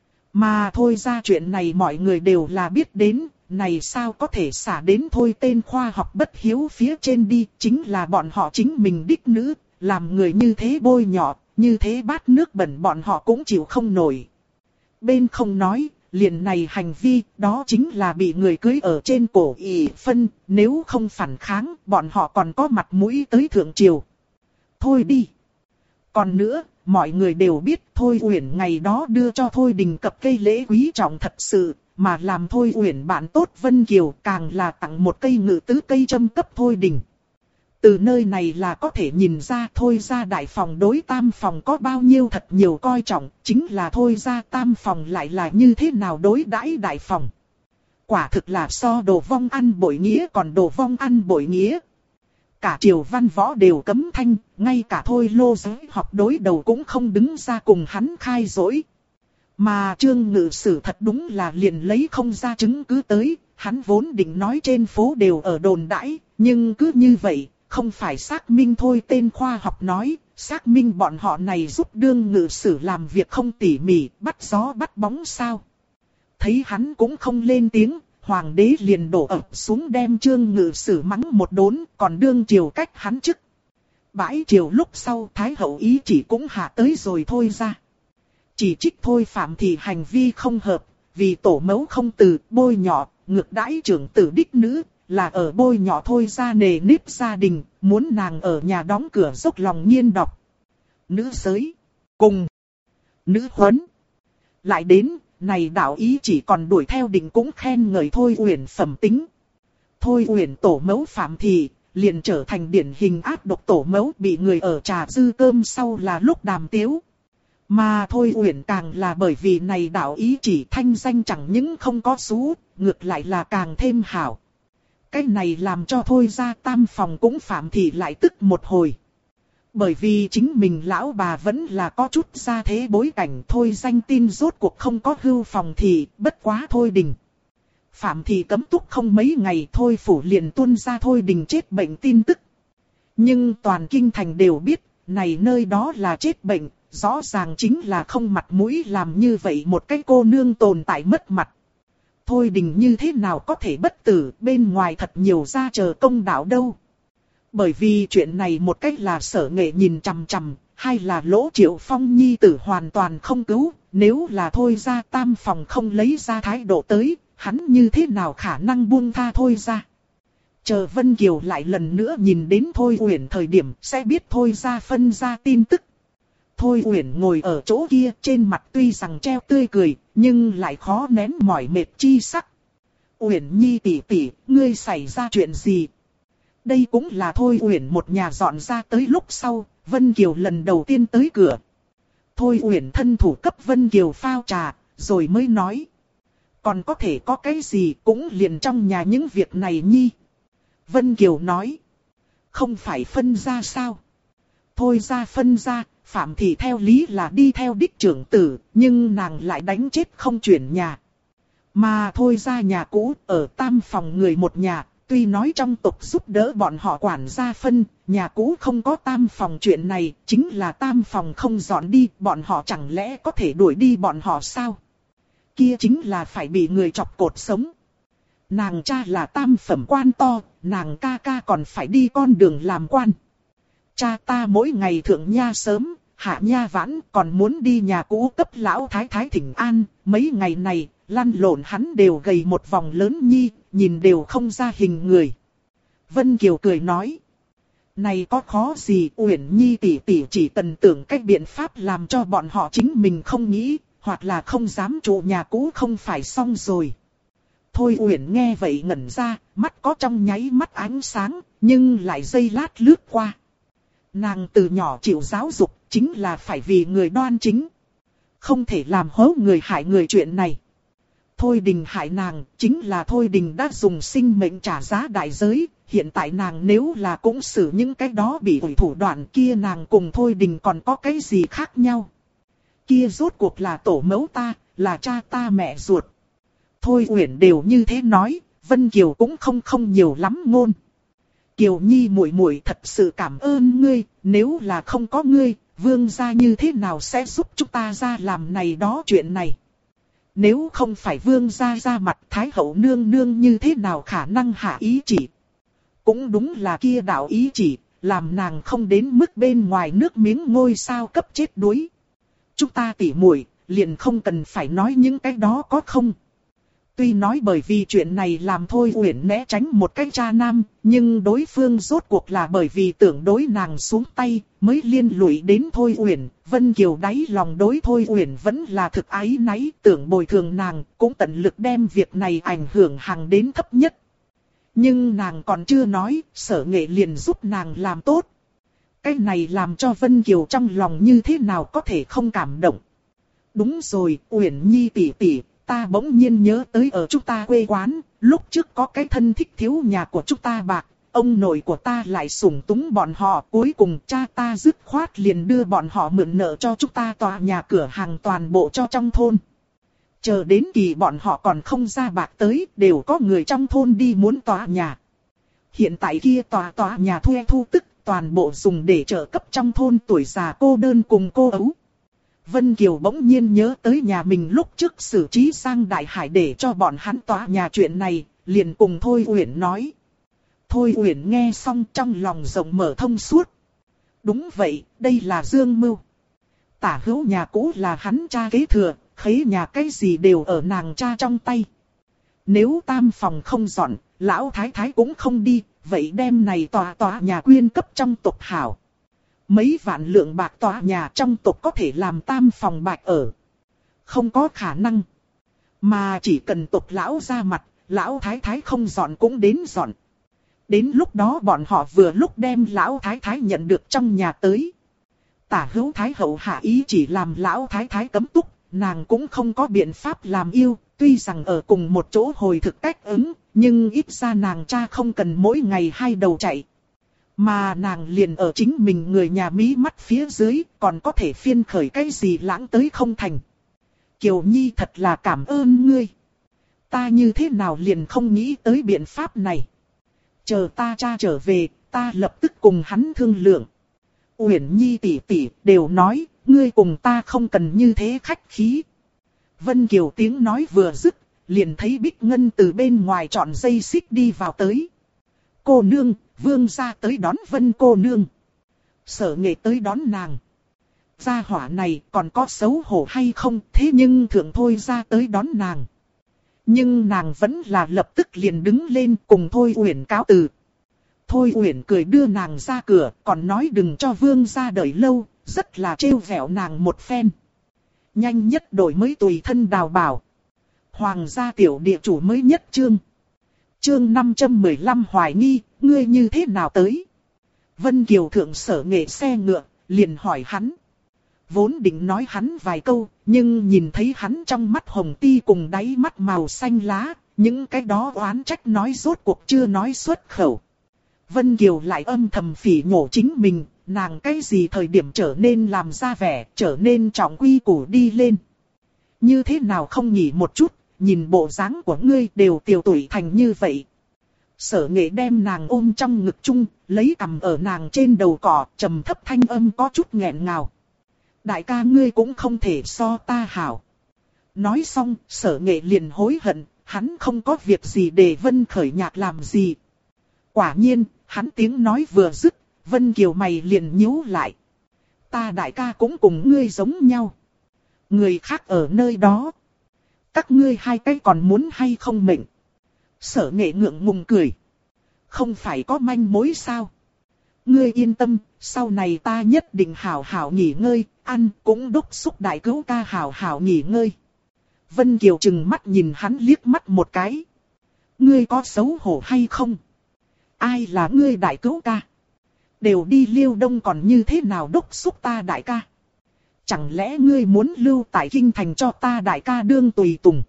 Mà thôi ra chuyện này mọi người đều là biết đến, này sao có thể xả đến thôi tên khoa học bất hiếu phía trên đi, chính là bọn họ chính mình đích nữ, làm người như thế bôi nhọ, như thế bát nước bẩn bọn họ cũng chịu không nổi. Bên không nói, liền này hành vi, đó chính là bị người cưới ở trên cổ ỷ phân, nếu không phản kháng, bọn họ còn có mặt mũi tới thượng triều. Thôi đi. Còn nữa, mọi người đều biết Thôi Uyển ngày đó đưa cho Thôi Đình cập cây lễ quý trọng thật sự, mà làm Thôi Uyển bạn tốt Vân Kiều càng là tặng một cây ngự tứ cây châm cấp Thôi Đình. Từ nơi này là có thể nhìn ra Thôi ra đại phòng đối tam phòng có bao nhiêu thật nhiều coi trọng, chính là Thôi ra tam phòng lại là như thế nào đối đãi đại phòng. Quả thực là so đồ vong ăn bội nghĩa còn đồ vong ăn bội nghĩa. Cả triều văn võ đều cấm thanh, ngay cả Thôi Lô giới học đối đầu cũng không đứng ra cùng hắn khai dỗi. Mà Trương Ngự Sử thật đúng là liền lấy không ra chứng cứ tới, hắn vốn định nói trên phố đều ở đồn đãi, nhưng cứ như vậy, không phải xác minh thôi tên khoa học nói, xác minh bọn họ này giúp đương Ngự Sử làm việc không tỉ mỉ, bắt gió bắt bóng sao. Thấy hắn cũng không lên tiếng, hoàng đế liền đổ ập xuống đem Trương Ngự Sử mắng một đốn, còn đương triều cách hắn chức. Bãi triều lúc sau Thái hậu ý chỉ cũng hạ tới rồi thôi ra. Chỉ trích thôi phạm thì hành vi không hợp, vì tổ mẫu không từ, bôi nhọ, ngược đãi trưởng tử đích nữ, là ở bôi nhọ thôi ra nề nếp gia đình, muốn nàng ở nhà đóng cửa dốc lòng nghiên đọc. Nữ giới, cùng, nữ huấn. Lại đến, này đạo ý chỉ còn đuổi theo định cũng khen ngợi Thôi Uyển phẩm tính. Thôi Uyển tổ mẫu phạm thì, liền trở thành điển hình ác độc tổ mẫu bị người ở trà dư cơm sau là lúc đàm tiếu. Mà Thôi Uyển càng là bởi vì này đạo ý chỉ thanh danh chẳng những không có xú, ngược lại là càng thêm hảo. Cái này làm cho Thôi ra tam phòng cũng phạm thì lại tức một hồi. Bởi vì chính mình lão bà vẫn là có chút ra thế bối cảnh thôi danh tin rốt cuộc không có hưu phòng thì bất quá Thôi Đình. Phạm thì cấm túc không mấy ngày Thôi phủ liền tuôn ra Thôi Đình chết bệnh tin tức. Nhưng toàn kinh thành đều biết, này nơi đó là chết bệnh, rõ ràng chính là không mặt mũi làm như vậy một cái cô nương tồn tại mất mặt. Thôi Đình như thế nào có thể bất tử, bên ngoài thật nhiều ra chờ công đạo đâu. Bởi vì chuyện này một cách là Sở Nghệ nhìn chằm chằm, hay là Lỗ Triệu Phong nhi tử hoàn toàn không cứu, nếu là Thôi ra tam phòng không lấy ra thái độ tới, hắn như thế nào khả năng buông tha Thôi ra. Chờ Vân Kiều lại lần nữa nhìn đến Thôi Uyển thời điểm sẽ biết Thôi ra phân ra tin tức. Thôi Uyển ngồi ở chỗ kia trên mặt tuy rằng treo tươi cười, nhưng lại khó nén mỏi mệt chi sắc. Uyển nhi tỷ tỷ, ngươi xảy ra chuyện gì? Đây cũng là Thôi Uyển một nhà dọn ra tới lúc sau, Vân Kiều lần đầu tiên tới cửa. Thôi Uyển thân thủ cấp Vân Kiều phao trà, rồi mới nói. Còn có thể có cái gì cũng liền trong nhà những việc này nhi. Vân Kiều nói. Không phải phân ra sao? Thôi ra phân ra, Phạm Thị theo lý là đi theo đích trưởng tử, nhưng nàng lại đánh chết không chuyển nhà. Mà Thôi ra nhà cũ, ở tam phòng người một nhà, tuy nói trong tộc giúp đỡ bọn họ quản gia phân, nhà cũ không có tam phòng chuyện này, chính là tam phòng không dọn đi, bọn họ chẳng lẽ có thể đuổi đi bọn họ sao? Kia chính là phải bị người chọc cột sống. Nàng cha là tam phẩm quan to, nàng ca ca còn phải đi con đường làm quan. Cha ta mỗi ngày thượng nha sớm, hạ nha vãn, còn muốn đi nhà cũ cấp lão thái thái thỉnh an, mấy ngày này, lăn lộn hắn đều gầy một vòng lớn nhi, nhìn đều không ra hình người. Vân Kiều cười nói, Này có khó gì, Uyển Nhi tỷ tỷ chỉ cần tưởng cách biện pháp làm cho bọn họ chính mình không nghĩ, hoặc là không dám trụ nhà cũ không phải xong rồi. Thôi Uyển nghe vậy ngẩn ra, mắt có trong nháy mắt ánh sáng, nhưng lại giây lát lướt qua. Nàng từ nhỏ chịu giáo dục, chính là phải vì người đoan chính. Không thể làm hố người hại người chuyện này. Thôi Đình hại nàng, chính là Thôi Đình đã dùng sinh mệnh trả giá đại giới. Hiện tại nàng nếu là cũng xử những cái đó bị hủy thủ đoạn kia, nàng cùng Thôi Đình còn có cái gì khác nhau. Kia rốt cuộc là tổ mẫu ta, là cha ta mẹ ruột. Thôi Uyển đều như thế nói, Vân Kiều cũng không nhiều lắm ngôn. Kiều Nhi muội muội thật sự cảm ơn ngươi, nếu là không có ngươi, Vương gia như thế nào sẽ giúp chúng ta ra làm này đó chuyện này. Nếu không phải Vương gia ra mặt, Thái hậu nương nương như thế nào khả năng hạ ý chỉ. Cũng đúng là kia đạo ý chỉ, làm nàng không đến mức bên ngoài nước miếng ngôi sao cấp chết đuối. Chúng ta tỉ muội liền không cần phải nói những cái đó có không. Tuy nói bởi vì chuyện này làm Thôi Uyển né tránh một cái cha nam, nhưng đối phương rốt cuộc là bởi vì tưởng đối nàng xuống tay, mới liên lụy đến Thôi Uyển. Vân Kiều đáy lòng đối Thôi Uyển vẫn là thực áy náy, tưởng bồi thường nàng, cũng tận lực đem việc này ảnh hưởng hàng đến thấp nhất. Nhưng nàng còn chưa nói, Sở Nghệ liền giúp nàng làm tốt. Cái này làm cho Vân Kiều trong lòng như thế nào có thể không cảm động. Đúng rồi, Uyển Nhi tỷ tỷ, ta bỗng nhiên nhớ tới ở chúng ta quê quán, lúc trước có cái thân thích thiếu nhà của chúng ta bạc, ông nội của ta lại sủng túng bọn họ, cuối cùng cha ta dứt khoát liền đưa bọn họ mượn nợ cho chúng ta tòa nhà cửa hàng toàn bộ cho trong thôn. Chờ đến kỳ bọn họ còn không ra bạc tới, đều có người trong thôn đi muốn tòa nhà. Hiện tại kia tòa nhà thuê thu tức, toàn bộ dùng để trợ cấp trong thôn tuổi già cô đơn cùng cô ấu. Vân Kiều bỗng nhiên nhớ tới nhà mình lúc trước xử trí sang Đại Hải để cho bọn hắn tòa nhà chuyện này, liền cùng Thôi Uyển nói. Thôi Uyển nghe xong trong lòng rộng mở thông suốt. Đúng vậy, đây là Dương Mưu. Tả hữu nhà cũ là hắn cha kế thừa, khế nhà cái gì đều ở nàng cha trong tay. Nếu tam phòng không dọn, lão thái thái cũng không đi, vậy đem này tòa nhà quyên cấp trong tộc hảo. Mấy vạn lượng bạc tòa nhà trong tộc có thể làm tam phòng bạc ở. Không có khả năng. Mà chỉ cần tộc lão ra mặt, lão thái thái không dọn cũng đến dọn. Đến lúc đó bọn họ vừa lúc đem lão thái thái nhận được trong nhà tới. Tả hữu thái hậu hạ ý chỉ làm lão thái thái cấm túc, nàng cũng không có biện pháp làm yêu. Tuy rằng ở cùng một chỗ hồi thực cách ứng, nhưng ít ra nàng cha không cần mỗi ngày hai đầu chạy. Mà nàng liền ở chính mình người nhà mí mắt phía dưới, còn có thể phiên khởi cái gì lãng tới không thành. Kiều Nhi thật là cảm ơn ngươi. Ta như thế nào liền không nghĩ tới biện pháp này. Chờ ta cha trở về, ta lập tức cùng hắn thương lượng. Uyển Nhi tỷ tỷ đều nói, ngươi cùng ta không cần như thế khách khí. Vân Kiều tiếng nói vừa dứt, liền thấy Bích Ngân từ bên ngoài trọn dây xích đi vào tới. Cô nương, Vương gia tới đón Vân cô nương. Sở Nghệ tới đón nàng. Gia hỏa này còn có xấu hổ hay không, thế nhưng thượng Thôi ra tới đón nàng. Nhưng nàng vẫn là lập tức liền đứng lên cùng Thôi Uyển cáo từ. Thôi Uyển cười đưa nàng ra cửa, còn nói đừng cho Vương gia đợi lâu, rất là trêu vẹo nàng một phen. Nhanh nhất đổi mới tùy thân đào bảo. Hoàng gia tiểu địa chủ mới nhất chương. Chương 515 hoài nghi, ngươi như thế nào tới? Vân Kiều thượng Sở Nghệ xe ngựa, liền hỏi hắn. Vốn định nói hắn vài câu, nhưng nhìn thấy hắn trong mắt hồng ti cùng đáy mắt màu xanh lá, những cái đó oán trách nói rốt cuộc chưa nói xuất khẩu. Vân Kiều lại âm thầm phỉ nhổ chính mình, nàng cái gì thời điểm trở nên làm ra vẻ, trở nên trọng quy củ đi lên. Như thế nào không nghỉ một chút, nhìn bộ dáng của ngươi đều tiểu tuổi thành như vậy. Sở Nghệ đem nàng ôm trong ngực chung, lấy cằm ở nàng trên đầu cỏ, trầm thấp thanh âm có chút nghẹn ngào. Đại ca ngươi cũng không thể so ta hảo. Nói xong, Sở Nghệ liền hối hận, hắn không có việc gì để Vân khởi nhạc làm gì. Quả nhiên, hắn tiếng nói vừa dứt, Vân Kiều mày liền nhíu lại. Ta đại ca cũng cùng ngươi giống nhau. Người khác ở nơi đó. Các ngươi hai cái còn muốn hay không mệnh? Sở Nghệ ngượng ngùng cười. Không phải có manh mối sao? ngươi yên tâm, sau này ta nhất định hảo hảo nghỉ ngơi, ăn cũng đốc xúc đại cứu ca hảo hảo nghỉ ngơi. Vân Kiều trừng mắt nhìn hắn liếc mắt một cái. Ngươi có xấu hổ hay không? Ai là ngươi đại cứu ca? Đều đi Liêu Đông còn như thế nào đốc xúc ta đại ca? Chẳng lẽ ngươi muốn lưu tại kinh thành cho ta đại ca đương tùy tùng?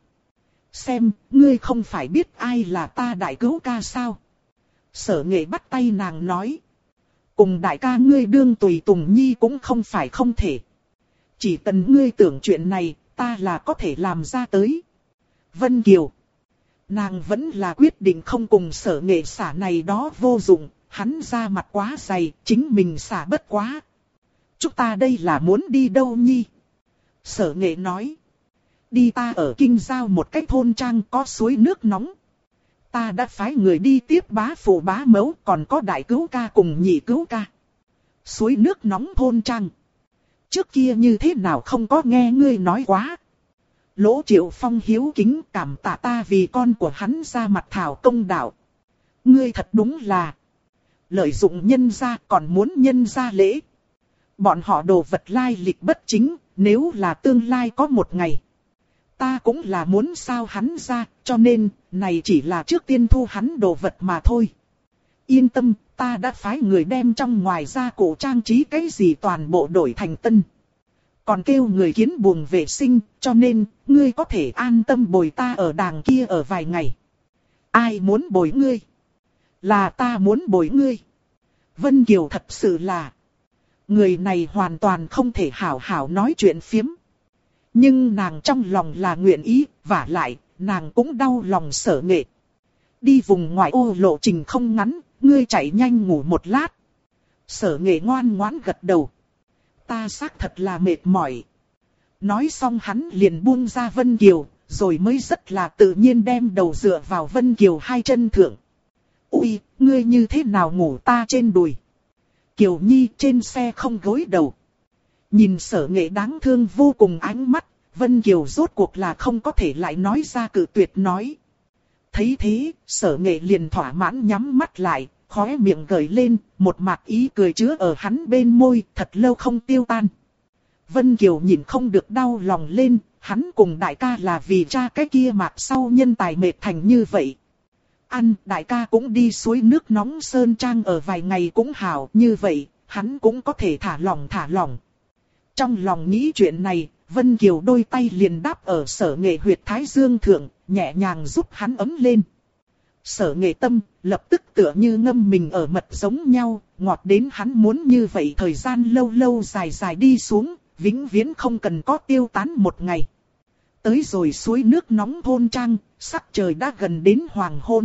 Xem, ngươi không phải biết ai là ta đại cứu ca sao? Sở Nghệ bắt tay nàng nói. Cùng đại ca ngươi đương tùy tùng nhi cũng không phải không thể. Chỉ cần ngươi tưởng chuyện này, ta là có thể làm ra tới. Vân Kiều. Nàng vẫn là quyết định không cùng Sở Nghệ xả này đó vô dụng, hắn ra mặt quá dày, chính mình xả bất quá. Chúng ta đây là muốn đi đâu nhi? Sở Nghệ nói. Đi ta ở Kinh Giao một cái thôn trang có suối nước nóng. Ta đã phái người đi tiếp bá phụ bá mẫu còn có đại cứu ca cùng nhị cứu ca. Suối nước nóng thôn trang. Trước kia như thế nào không có nghe ngươi nói quá. Lỗ Triệu Phong hiếu kính cảm tạ ta vì con của hắn ra mặt thảo công đạo. Ngươi thật đúng là lợi dụng nhân gia còn muốn nhân gia lễ. Bọn họ đồ vật lai lịch bất chính, nếu là tương lai có một ngày. Ta cũng là muốn sao hắn ra, cho nên, này chỉ là trước tiên thu hắn đồ vật mà thôi. Yên tâm, ta đã phái người đem trong ngoài ra cổ trang trí cái gì toàn bộ đổi thành tân. Còn kêu người kiến buồng vệ sinh, cho nên, ngươi có thể an tâm bồi ta ở đàng kia ở vài ngày. Ai muốn bồi ngươi? Là ta muốn bồi ngươi. Vân Kiều thật sự là, người này hoàn toàn không thể hảo hảo nói chuyện phiếm. Nhưng nàng trong lòng là nguyện ý, vả lại, nàng cũng đau lòng Sở Nghệ. Đi vùng ngoại ô lộ trình không ngắn, ngươi chạy nhanh ngủ một lát. Sở Nghệ ngoan ngoãn gật đầu. Ta xác thật là mệt mỏi. Nói xong hắn liền buông ra Vân Kiều, rồi mới rất là tự nhiên đem đầu dựa vào Vân Kiều hai chân thượng. Ui, ngươi như thế nào ngủ ta trên đùi? Kiều Nhi trên xe không gối đầu. Nhìn Sở Nghệ đáng thương vô cùng ánh mắt, Vân Kiều rốt cuộc là không có thể lại nói ra cự tuyệt nói. Thấy thế, Sở Nghệ liền thỏa mãn nhắm mắt lại, khóe miệng gợi lên, một mạc ý cười chứa ở hắn bên môi, thật lâu không tiêu tan. Vân Kiều nhìn không được đau lòng lên, hắn cùng đại ca là vì cha cái kia mạc sau nhân tài mệt thành như vậy. Ăn, đại ca cũng đi suối nước nóng Sơn Trang ở vài ngày cũng hảo, như vậy, hắn cũng có thể thả lỏng. Trong lòng nghĩ chuyện này, Vân Kiều đôi tay liền đáp ở Sở Nghệ huyệt thái dương thượng, nhẹ nhàng giúp hắn ấm lên. Sở Nghệ tâm, lập tức tựa như ngâm mình ở mật giống nhau, ngọt đến hắn muốn như vậy thời gian lâu dài đi xuống, vĩnh viễn không cần có tiêu tán một ngày. Tới rồi suối nước nóng thôn trang, sắc trời đã gần đến hoàng hôn.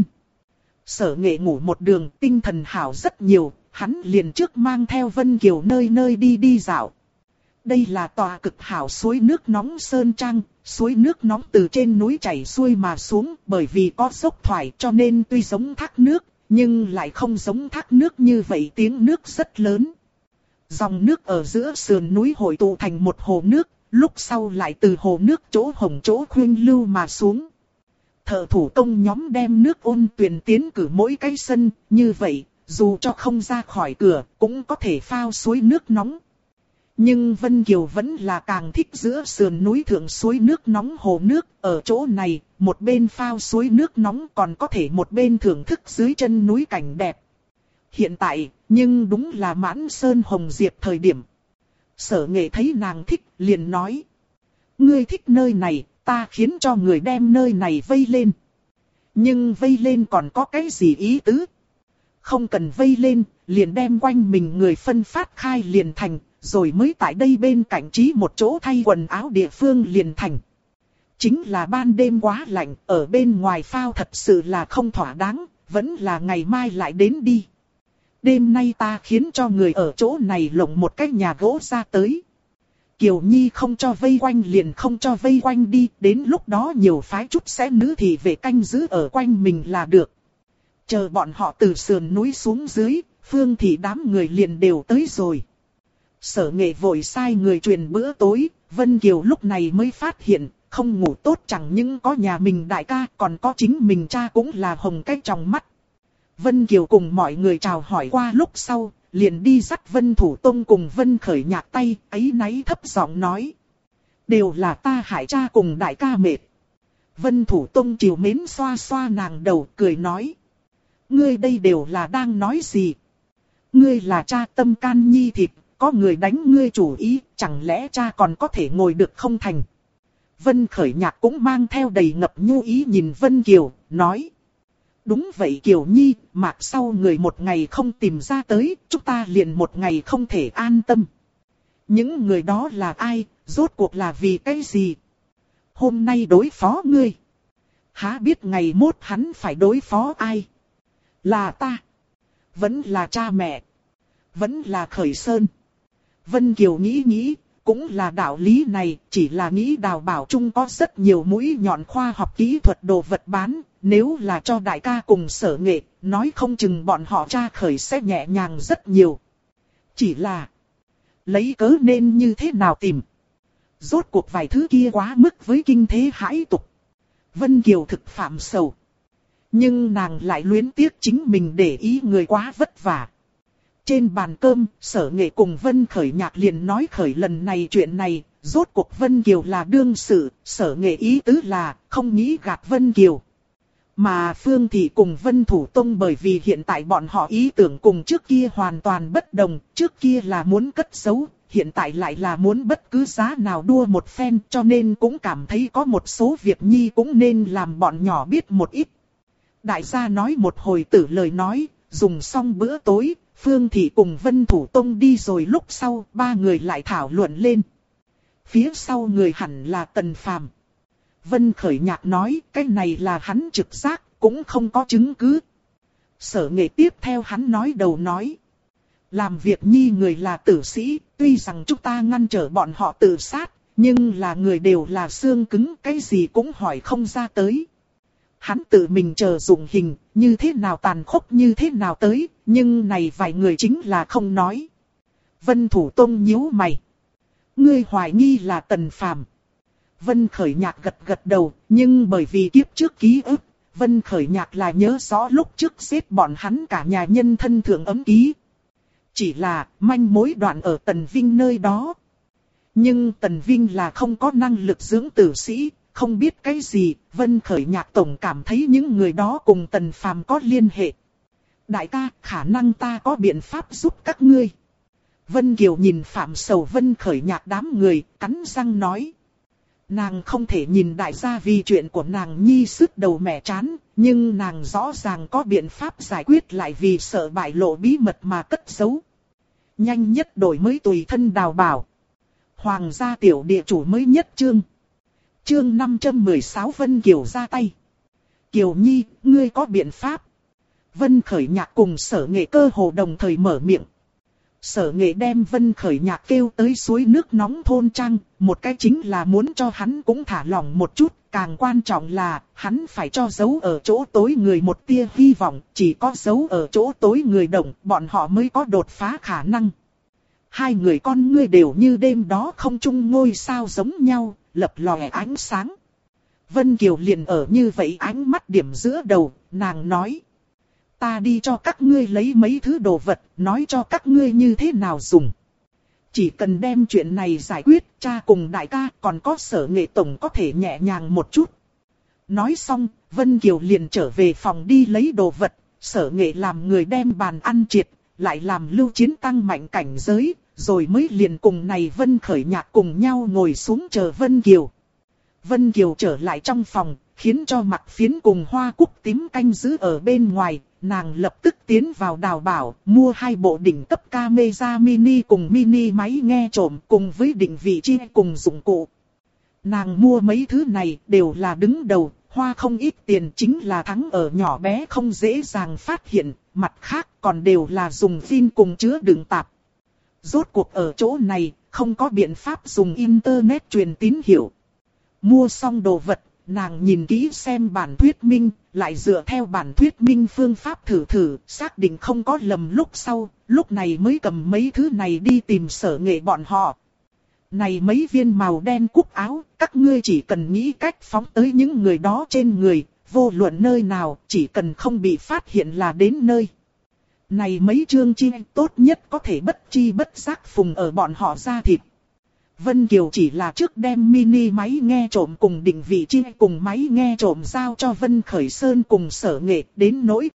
Sở Nghệ ngủ một đường, tinh thần hảo rất nhiều, hắn liền trước mang theo Vân Kiều nơi đi dạo. Đây là tòa cực hảo suối nước nóng Sơn Trang, suối nước nóng từ trên núi chảy xuôi mà xuống, bởi vì có dốc thoải cho nên tuy giống thác nước, nhưng lại không giống thác nước như vậy, tiếng nước rất lớn. Dòng nước ở giữa sườn núi hội tụ thành một hồ nước, lúc sau lại từ hồ nước chỗ hồng chỗ khuynh lưu mà xuống. Thợ thủ công nhóm đem nước ôn tuyền tiến cử mỗi cái sân, như vậy, dù cho không ra khỏi cửa, cũng có thể phao suối nước nóng. Nhưng Vân Kiều vẫn là càng thích giữa sườn núi thượng suối nước nóng hồ nước, ở chỗ này, một bên phao suối nước nóng còn có thể một bên thưởng thức dưới chân núi cảnh đẹp. Hiện tại, nhưng đúng là mãn sơn hồng diệp thời điểm. Sở Nghệ thấy nàng thích, liền nói. Ngươi thích nơi này, ta khiến cho người đem nơi này vây lên. Nhưng vây lên còn có cái gì ý tứ? Không cần vây lên, liền đem quanh mình người phân phát khai liền thành, rồi mới tại đây bên cạnh trí một chỗ thay quần áo địa phương liền thành. Chính là ban đêm quá lạnh, ở bên ngoài phao thật sự là không thỏa đáng, vẫn là ngày mai lại đến đi. Đêm nay ta khiến cho người ở chỗ này lộng một cái nhà gỗ ra tới. Kiều Nhi không cho vây quanh liền không cho vây quanh đi, đến lúc đó nhiều phái chút sẽ nữ thì về canh giữ ở quanh mình là được. Chờ bọn họ từ sườn núi xuống dưới, Phương thị đám người liền đều tới rồi. Sở Nghệ vội sai người truyền bữa tối, Vân Kiều lúc này mới phát hiện, không ngủ tốt chẳng những có nhà mình đại ca, còn có chính mình cha cũng là hồng cái trong mắt. Vân Kiều cùng mọi người chào hỏi qua lúc sau, liền đi dắt Vân Thủ Tông cùng Vân Khởi Nhạc tay, áy náy thấp giọng nói. Đều là ta hại cha cùng đại ca mệt. Vân Thủ Tông chiều mến xoa xoa nàng đầu, cười nói. Ngươi đây đều là đang nói gì? Ngươi là cha tâm can nhi thịt, có người đánh ngươi chủ ý, chẳng lẽ cha còn có thể ngồi được không thành? Vân Khởi Nhạc cũng mang theo đầy ngập nhu ý nhìn Vân Kiều, nói. Đúng vậy Kiều Nhi, mạc sau người một ngày không tìm ra tới, chúng ta liền một ngày không thể an tâm. Những người đó là ai, rốt cuộc là vì cái gì? Hôm nay đối phó ngươi. Há biết ngày mốt hắn phải đối phó ai? Là ta. Vẫn là cha mẹ. Vẫn là Khởi Sơn. Vân Kiều nghĩ, cũng là đạo lý này, chỉ là nghĩ Đào Bảo Trung có rất nhiều mũi nhọn khoa học kỹ thuật đồ vật bán, nếu là cho đại ca cùng Sở Nghệ, nói không chừng bọn họ cha Khởi sẽ nhẹ nhàng rất nhiều. Chỉ là, lấy cớ nên như thế nào tìm? Rốt cuộc vài thứ kia quá mức với kinh thế hãi tục. Vân Kiều thực phạm sầu. Nhưng nàng lại luyến tiếc chính mình để ý người quá vất vả. Trên bàn cơm, Sở Nghệ cùng Vân Khởi Nhạc liền nói khởi lần này chuyện này, rốt cuộc Vân Kiều là đương sự, Sở Nghệ ý tứ là không nghĩ gạt Vân Kiều. Mà Phương Thị cùng Vân Thủ Tông bởi vì hiện tại bọn họ ý tưởng cùng trước kia hoàn toàn bất đồng, trước kia là muốn cất giấu, hiện tại lại là muốn bất cứ giá nào đua một phen, cho nên cũng cảm thấy có một số việc nhi cũng nên làm bọn nhỏ biết một ít. Đại gia nói một hồi tử lời nói, dùng xong bữa tối, Phương Thị cùng Vân Thủ Tông đi rồi lúc sau, ba người lại thảo luận lên. Phía sau người hẳn là Tần Phàm. Vân Khởi Nhạc nói, cái này là hắn trực giác, cũng không có chứng cứ. Sở Nghệ tiếp theo hắn nói đầu nói. Làm việc nhi người là tử sĩ, tuy rằng chúng ta ngăn trở bọn họ tự sát, nhưng là người đều là xương cứng, cái gì cũng hỏi không ra tới. Hắn tự mình chờ dụng hình, như thế nào tàn khốc như thế nào tới, nhưng này vài người chính là không nói. Vân Thủ Tông nhíu mày. Ngươi hoài nghi là Tần Phàm. Vân Khởi Nhạc gật gật đầu, nhưng bởi vì kiếp trước ký ức, Vân Khởi Nhạc là nhớ rõ lúc trước giết bọn hắn cả nhà nhân thân thượng ấm ký. Chỉ là manh mối đoạn ở Tần Vinh nơi đó. Nhưng Tần Vinh là không có năng lực dưỡng tử sĩ, không biết cái gì, Vân Khởi Nhạc tổng cảm thấy những người đó cùng Tần Phàm có liên hệ. Đại ca, khả năng ta có biện pháp giúp các ngươi. Vân Kiều nhìn Phạm Sầu Vân Khởi Nhạc đám người, cắn răng nói. Nàng không thể nhìn đại gia vì chuyện của nàng nhi sứt đầu mẻ chán, nhưng nàng rõ ràng có biện pháp giải quyết lại vì sợ bại lộ bí mật mà cất giấu. Nhanh nhất đổi mới tùy thân Đào Bảo. Hoàng gia tiểu địa chủ mới nhất chương. Chương 516 Vân Kiều ra tay. Kiều Nhi, ngươi có biện pháp. Vân Khởi Nhạc cùng Sở Nghệ cơ hồ đồng thời mở miệng. Sở Nghệ đem Vân Khởi Nhạc kêu tới suối nước nóng thôn trang, một cái chính là muốn cho hắn cũng thả lỏng một chút, càng quan trọng là hắn phải cho giấu ở chỗ tối người một tia hy vọng, chỉ có giấu ở chỗ tối người động, bọn họ mới có đột phá khả năng. Hai người con ngươi đều như đêm đó không chung ngôi sao giống nhau, lập lòe ánh sáng. Vân Kiều liền ở như vậy ánh mắt điểm giữa đầu, nàng nói. Ta đi cho các ngươi lấy mấy thứ đồ vật, nói cho các ngươi như thế nào dùng. Chỉ cần đem chuyện này giải quyết, cha cùng đại ca còn có Sở Nghệ tổng có thể nhẹ nhàng một chút. Nói xong, Vân Kiều liền trở về phòng đi lấy đồ vật, Sở Nghệ làm người đem bàn ăn triệt, lại làm Lưu Chiến tăng mạnh cảnh giới, rồi mới liền cùng này Vân Khởi Nhạc cùng nhau ngồi xuống chờ Vân Kiều. Vân Kiều trở lại trong phòng, khiến cho Mặc Phiến cùng Hoa Cúc tím canh giữ ở bên ngoài, nàng lập tức tiến vào Đào Bảo, mua 2 bộ đỉnh cấp camera mini cùng mini máy nghe trộm cùng với định vị chi cùng dụng cụ. Nàng mua mấy thứ này đều là đứng đầu, hoa không ít tiền chính là thắng ở nhỏ bé không dễ dàng phát hiện, mặt khác còn đều là dùng phim cùng chứa đựng tạp. Rốt cuộc ở chỗ này, không có biện pháp dùng internet truyền tín hiệu. Mua xong đồ vật, nàng nhìn kỹ xem bản thuyết minh, lại dựa theo bản thuyết minh phương pháp thử, xác định không có lầm lúc sau, lúc này mới cầm mấy thứ này đi tìm Sở Nghệ bọn họ. Này mấy viên màu đen cúc áo, các ngươi chỉ cần nghĩ cách phóng tới những người đó trên người, vô luận nơi nào, chỉ cần không bị phát hiện là đến nơi. Này mấy chương chi tốt nhất có thể bất chi bất giác phùng ở bọn họ da thịt. Vân Kiều chỉ là trước đem mini máy nghe trộm cùng định vị chi cùng máy nghe trộm giao cho Vân Khởi Sơn cùng Sở Nghệ, đến nỗi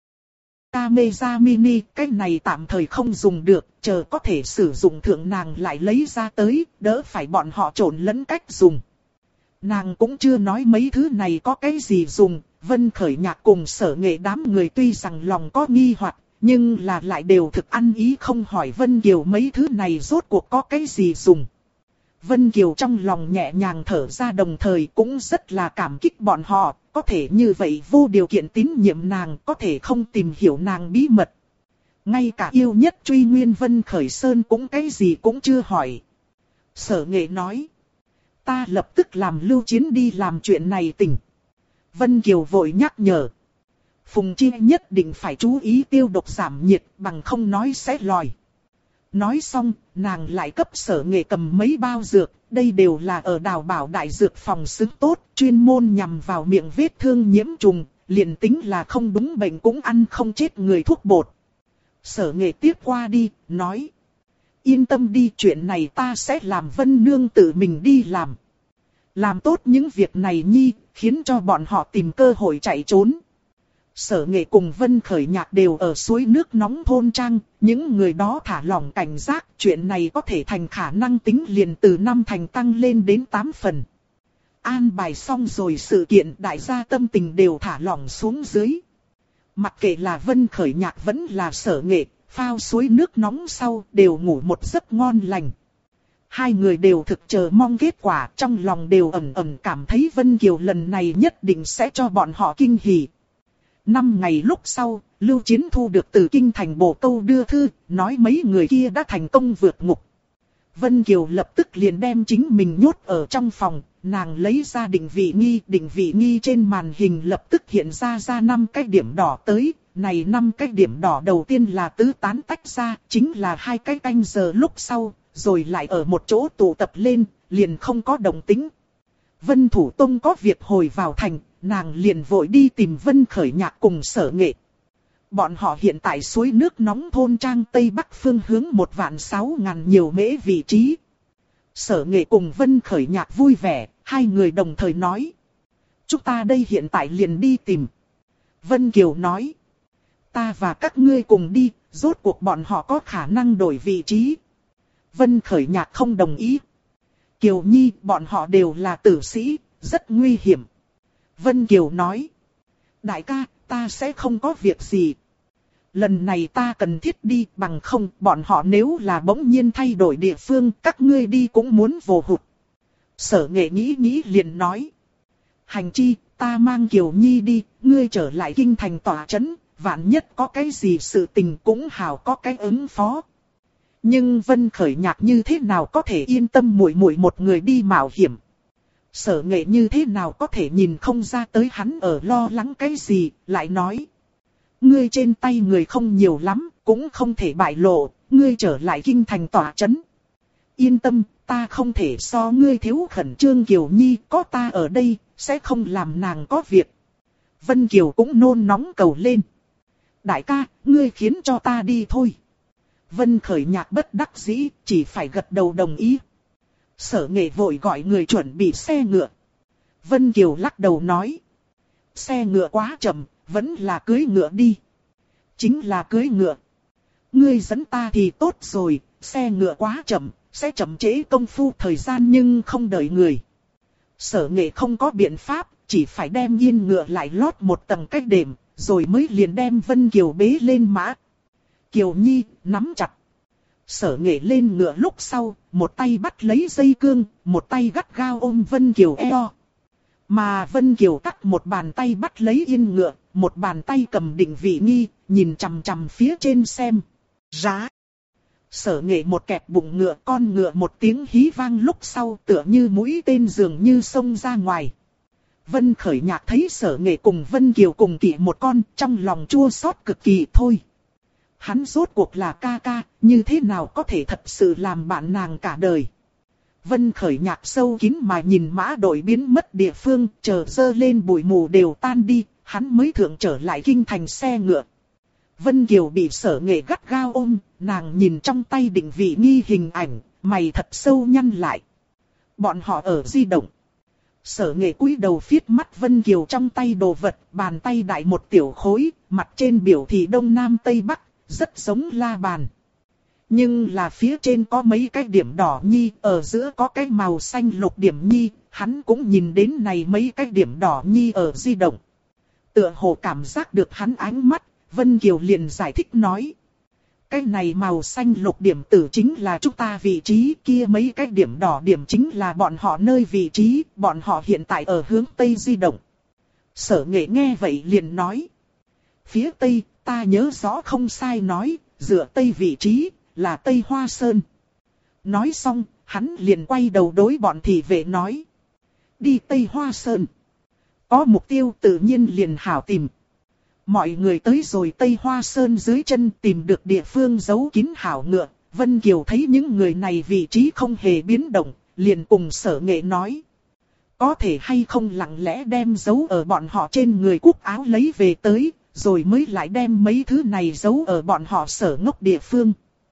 camera mini, cái này tạm thời không dùng được, chờ có thể sử dụng thượng nàng lại lấy ra tới, đỡ phải bọn họ trộn lẫn cách dùng. Nàng cũng chưa nói mấy thứ này có cái gì dùng, Vân Khởi Nhạc cùng Sở Nghệ đám người tuy rằng lòng có nghi hoặc, nhưng là lại đều thực ăn ý không hỏi Vân Kiều mấy thứ này rốt cuộc có cái gì dùng. Vân Kiều trong lòng nhẹ nhàng thở ra, đồng thời cũng rất là cảm kích bọn họ, có thể như vậy vô điều kiện tín nhiệm nàng, có thể không tìm hiểu nàng bí mật. Ngay cả yêu nhất truy nguyên Vân Khởi Sơn cũng cái gì cũng chưa hỏi. Sở Nghệ nói, ta lập tức làm Lưu Chiến đi làm chuyện này tỉnh. Vân Kiều vội nhắc nhở. Phùng Chi nhất định phải chú ý tiêu độc giảm nhiệt, bằng không nói sẽ lòi. Nói xong, nàng lại cấp Sở Nghệ cầm mấy bao dược, đây đều là ở Đào Bảo đại dược phòng xứng tốt, chuyên môn nhằm vào miệng vết thương nhiễm trùng, liền tính là không đúng bệnh cũng ăn không chết người thuốc bột. Sở Nghệ tiếp qua đi, nói. Yên tâm đi, chuyện này ta sẽ làm Vân Nương tự mình đi làm. Làm tốt những việc này nhi, khiến cho bọn họ tìm cơ hội chạy trốn. Sở Nghệ cùng Vân Khởi Nhạc đều ở suối nước nóng thôn trang, những người đó thả lỏng cảnh giác, chuyện này có thể thành khả năng tính liền từ 5 thành tăng lên đến 8 phần. An bài xong rồi sự kiện, đại gia tâm tình đều thả lỏng xuống dưới. Mặc kệ là Vân Khởi Nhạc vẫn là Sở Nghệ, phao suối nước nóng sau đều ngủ một giấc ngon lành. Hai người đều thực chờ mong kết quả, trong lòng đều ẩn ẩn cảm thấy Vân Kiều lần này nhất định sẽ cho bọn họ kinh hỉ. 5 ngày lúc sau, Lưu Chiến thu được từ kinh thành Bồ Câu đưa thư, nói mấy người kia đã thành công vượt ngục. Vân Kiều lập tức liền đem chính mình nhốt ở trong phòng, nàng lấy ra định vị nghi trên màn hình lập tức hiện ra 5 cái điểm đỏ tới. Này 5 cái điểm đỏ đầu tiên là tứ tán tách ra, chính là 2 cái canh giờ lúc sau, rồi lại ở một chỗ tụ tập lên, liền không có động tĩnh. Vân Thủ Tông có việc hồi vào thành, nàng liền vội đi tìm Vân Khởi Nhạc cùng Sở Nghệ. Bọn họ hiện tại suối nước nóng thôn trang Tây Bắc phương hướng 1.600.000 nhiều mễ vị trí. Sở Nghệ cùng Vân Khởi Nhạc vui vẻ, hai người đồng thời nói. Chúng ta đây hiện tại liền đi tìm. Vân Kiều nói. Ta và các ngươi cùng đi, rốt cuộc bọn họ có khả năng đổi vị trí. Vân Khởi Nhạc không đồng ý. Kiều Nhi, bọn họ đều là tử sĩ, rất nguy hiểm. Vân Kiều nói. Đại ca, ta sẽ không có việc gì. Lần này ta cần thiết đi, bằng không, bọn họ nếu là bỗng nhiên thay đổi địa phương, các ngươi đi cũng muốn vồ hụt. Sở Nghệ nghĩ liền nói. Hành chi, ta mang Kiều Nhi đi, ngươi trở lại kinh thành tỏa trấn, vạn nhất có cái gì sự tình cũng hảo có cái ứng phó. Nhưng Vân Khởi Nhạc như thế nào có thể yên tâm muội một người đi mạo hiểm. Sở Nghệ như thế nào có thể nhìn không ra tới hắn ở lo lắng cái gì, lại nói. Ngươi trên tay người không nhiều lắm, cũng không thể bại lộ, ngươi trở lại kinh thành tỏa trấn. Yên tâm, ta không thể so ngươi thiếu khẩn trương Kiều Nhi, có ta ở đây, sẽ không làm nàng có việc. Vân Kiều cũng nôn nóng cầu lên. Đại ca, ngươi khiến cho ta đi thôi. Vân Khởi Nhạc bất đắc dĩ, chỉ phải gật đầu đồng ý. Sở Nghệ vội gọi người chuẩn bị xe ngựa. Vân Kiều lắc đầu nói. Xe ngựa quá chậm, vẫn là cưỡi ngựa đi. Chính là cưỡi ngựa. Ngươi dẫn ta thì tốt rồi, xe ngựa quá chậm, sẽ chậm trễ công phu thời gian nhưng không đợi người. Sở Nghệ không có biện pháp, chỉ phải đem yên ngựa lại lót một tầng cách đệm, rồi mới liền đem Vân Kiều bế lên mã. Kiều Nhi, nắm chặt. Sở Nghệ lên ngựa lúc sau, một tay bắt lấy dây cương, một tay gắt gao ôm Vân Kiều eo. Mà Vân Kiều cắt một bàn tay bắt lấy yên ngựa, một bàn tay cầm định vị nghi, nhìn chằm chằm phía trên xem. Rá. Sở Nghệ một kẹp bụng ngựa, con ngựa một tiếng hí vang lúc sau tựa như mũi tên dường như xông ra ngoài. Vân Khởi Nhạc thấy Sở Nghệ cùng Vân Kiều cùng kỵ một con, trong lòng chua xót cực kỳ thôi. Hắn rốt cuộc là ca ca, như thế nào có thể thật sự làm bạn nàng cả đời. Vân Khởi Nhạc sâu kín mà nhìn mã đội biến mất địa phương, chờ dơ lên bụi mù đều tan đi, hắn mới thượng trở lại kinh thành xe ngựa. Vân Kiều bị Sở Nghệ gắt gao ôm, nàng nhìn trong tay định vị nghi hình ảnh, mày thật sâu nhăn lại. Bọn họ ở di động. Sở Nghệ cúi đầu phiết mắt Vân Kiều trong tay đồ vật, bàn tay đại một tiểu khối, mặt trên biểu thị đông nam tây bắc, rất giống la bàn. Nhưng là phía trên có mấy cái điểm đỏ nhi, ở giữa có cái màu xanh lục điểm nhi, hắn cũng nhìn đến này mấy cái điểm đỏ nhi ở di động. Tựa hồ cảm giác được hắn ánh mắt, Vân Kiều liền giải thích nói. Cái này màu xanh lục điểm tử chính là chúng ta vị trí, kia mấy cái điểm đỏ điểm chính là bọn họ nơi vị trí, bọn họ hiện tại ở hướng Tây di động. Sở Nghệ nghe vậy liền nói. Phía Tây, ta nhớ rõ không sai nói, dựa Tây vị trí, là Tây Hoa Sơn. Nói xong, hắn liền quay đầu đối bọn thị vệ nói. Đi Tây Hoa Sơn. Có mục tiêu tự nhiên liền hảo tìm. Mọi người tới rồi Tây Hoa Sơn dưới chân tìm được địa phương giấu kín hảo ngựa. Vân Kiều thấy những người này vị trí không hề biến động, liền cùng Sở Nghệ nói. Có thể hay không lặng lẽ đem giấu ở bọn họ trên người cúc áo lấy về tới, rồi mới lại đem mấy thứ này giấu ở bọn họ Sở ngốc địa phương.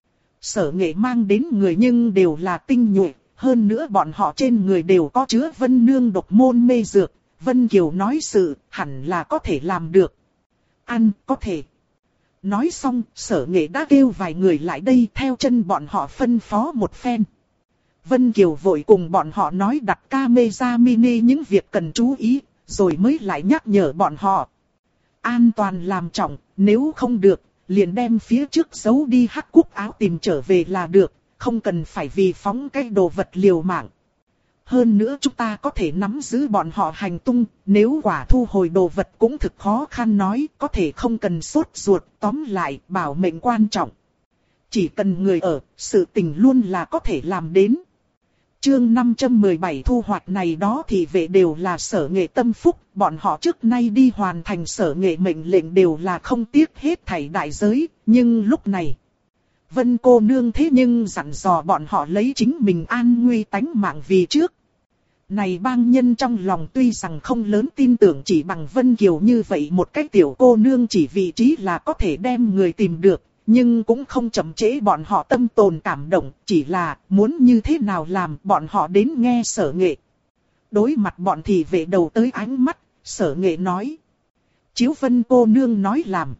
Sở Nghệ mang đến người nhưng đều là tinh nhuệ, hơn nữa bọn họ trên người đều có chứa Vân Nương độc môn mê dược. Vân Kiều nói sự, hẳn là có thể làm được. Ăn, có thể. Nói xong, Sở Nghệ đã kêu vài người lại đây theo chân bọn họ phân phó một phen. Vân Kiều vội cùng bọn họ nói đặt camera mini những việc cần chú ý, rồi mới lại nhắc nhở bọn họ. An toàn làm trọng, nếu không được, liền đem phía trước giấu đi hắc cúc áo tìm trở về là được, không cần phải vì phóng cái đồ vật liều mạng. Hơn nữa chúng ta có thể nắm giữ bọn họ hành tung, nếu quả thu hồi đồ vật cũng thực khó khăn nói, có thể không cần sốt ruột, tóm lại, bảo mệnh quan trọng. Chỉ cần người ở, sự tình luôn là có thể làm đến. Chương 517 thu hoạch này đó thì vệ đều là Sở Nghệ tâm phúc, bọn họ trước nay đi hoàn thành Sở Nghệ mệnh lệnh đều là không tiếc hết thảy đại giới, nhưng lúc này, Vân cô nương thế nhưng dặn dò bọn họ lấy chính mình an nguy tánh mạng vì trước. Này bang nhân trong lòng tuy rằng không lớn tin tưởng chỉ bằng Vân Kiều như vậy một cái tiểu cô nương chỉ vị trí là có thể đem người tìm được, nhưng cũng không chậm trễ bọn họ tâm tồn cảm động, chỉ là muốn như thế nào làm bọn họ đến nghe Sở Nghệ. Đối mặt bọn thị vệ đầu tới ánh mắt, Sở Nghệ nói. Chiếu Vân cô nương nói làm.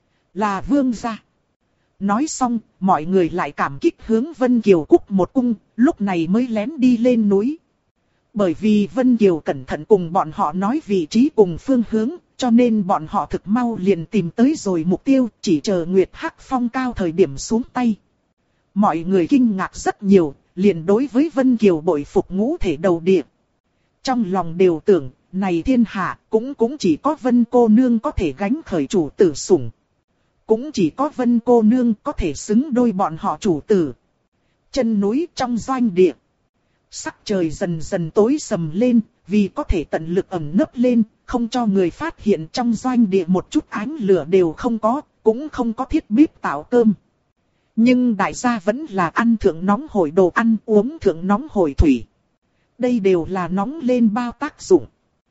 Là vương gia. Nói xong, mọi người lại cảm kích hướng Vân Kiều cúc một cung, lúc này mới lén đi lên núi. Bởi vì Vân Kiều cẩn thận cùng bọn họ nói vị trí cùng phương hướng, cho nên bọn họ thực mau liền tìm tới rồi mục tiêu, chỉ chờ Nguyệt Hắc Phong cao thời điểm xuống tay. Mọi người kinh ngạc rất nhiều, liền đối với Vân Kiều bội phục ngũ thể đầu địa. Trong lòng đều tưởng, này thiên hạ cũng chỉ có Vân cô nương có thể gánh khởi chủ tử sủng. Cũng chỉ có Vân cô nương có thể xứng đôi bọn họ chủ tử. Chân núi trong doanh địa. Sắc trời dần dần tối sầm lên, vì có thể tận lực ẩn nấp lên, không cho người phát hiện trong doanh địa một chút ánh lửa đều không có, cũng không có thiết bếp tạo cơm. Nhưng đại gia vẫn là ăn thượng nóng hổi đồ ăn, uống thượng nóng hổi thủy. Đây đều là nóng lên bao tác dụng.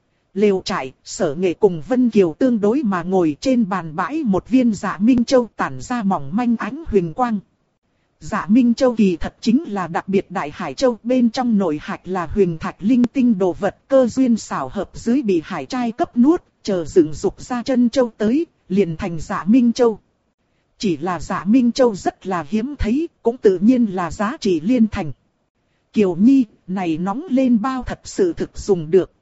Lều trại, Sở Nghệ cùng Vân Kiều tương đối mà ngồi trên bàn bãi một viên Dạ Minh Châu tản ra mỏng manh ánh huỳnh quang. Dạ Minh Châu kỳ thật chính là đặc biệt đại hải châu, bên trong nội hạch là huyền thạch linh tinh đồ vật, cơ duyên xảo hợp dưới bị hải trai cấp nuốt, chờ dựng dục ra chân châu tới, liền thành Dạ Minh Châu. Chỉ là Dạ Minh Châu rất là hiếm thấy, cũng tự nhiên là giá trị liên thành. Kiều Nhi, này nóng lên bao thật sự thực dùng được.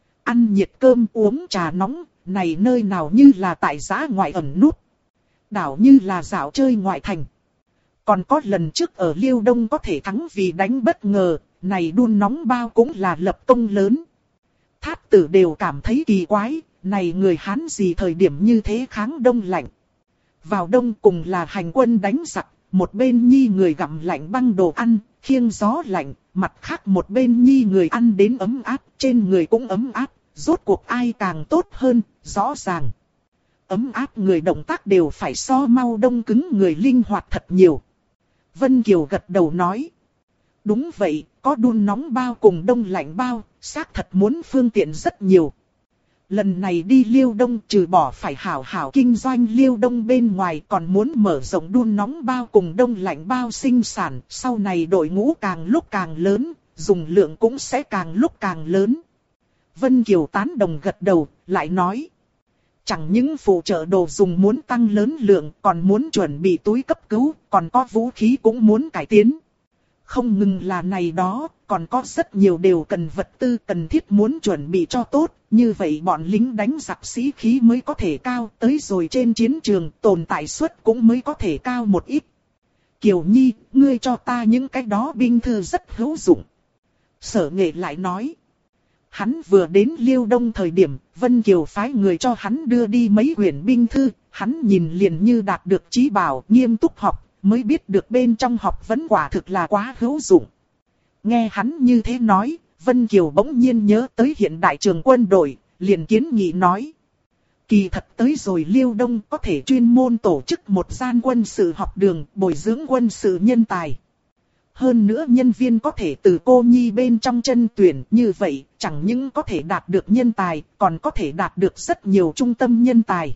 Ăn nhiệt cơm uống trà nóng, này nơi nào như là tại giã ngoại ẩn nút. Đảo như là dạo chơi ngoại thành. Còn có lần trước ở Liêu Đông có thể thắng vì đánh bất ngờ, này đun nóng bao cũng là lập công lớn. Thát tử đều cảm thấy kỳ quái, này người Hán gì thời điểm như thế kháng đông lạnh. Vào đông cùng là hành quân đánh giặc, một bên nhi người gặm lạnh băng đồ ăn, khiêng gió lạnh, mặt khác một bên nhi người ăn đến ấm áp, trên người cũng ấm áp, rốt cuộc ai càng tốt hơn, rõ ràng. Ấm áp người động tác đều phải so mau đông cứng người linh hoạt thật nhiều. Vân Kiều gật đầu nói. Đúng vậy, có đun nóng bao cùng đông lạnh bao, xác thật muốn phương tiện rất nhiều. lần này đi Liêu Đông trừ bỏ phải hảo hảo kinh doanh Liêu Đông bên ngoài còn muốn mở rộng đun nóng bao cùng đông lạnh bao sinh sản, sau này đội ngũ càng lúc càng lớn, dùng lượng cũng sẽ càng lúc càng lớn. Vân Kiều tán đồng gật đầu, lại nói. Chẳng những phụ trợ đồ dùng muốn tăng lớn lượng, còn muốn chuẩn bị túi cấp cứu, còn có vũ khí cũng muốn cải tiến. Không ngừng là này đó, còn có rất nhiều điều cần vật tư cần thiết muốn chuẩn bị cho tốt, như vậy bọn lính đánh giặc sĩ khí mới có thể cao, tới rồi trên chiến trường tồn tại suất cũng mới có thể cao một ít. Kiều Nhi, ngươi cho ta những cái đó binh thư rất hữu dụng. Sở Nghệ lại nói. Hắn vừa đến Liêu Đông thời điểm, Vân Kiều phái người cho hắn đưa đi mấy quyển binh thư, hắn nhìn liền như đạt được chí bảo, nghiêm túc học, mới biết được bên trong học vấn quả thực là quá hữu dụng. Nghe hắn như thế nói, Vân Kiều bỗng nhiên nhớ tới hiện đại trường quân đội, liền kiến nghị nói. Kỳ thật tới rồi Liêu Đông có thể chuyên môn tổ chức một gian quân sự học đường, bồi dưỡng quân sự nhân tài. Hơn nữa nhân viên có thể từ cô nhi bên trong chân tuyển, như vậy chẳng những có thể đạt được nhân tài, còn có thể đạt được rất nhiều trung tâm nhân tài.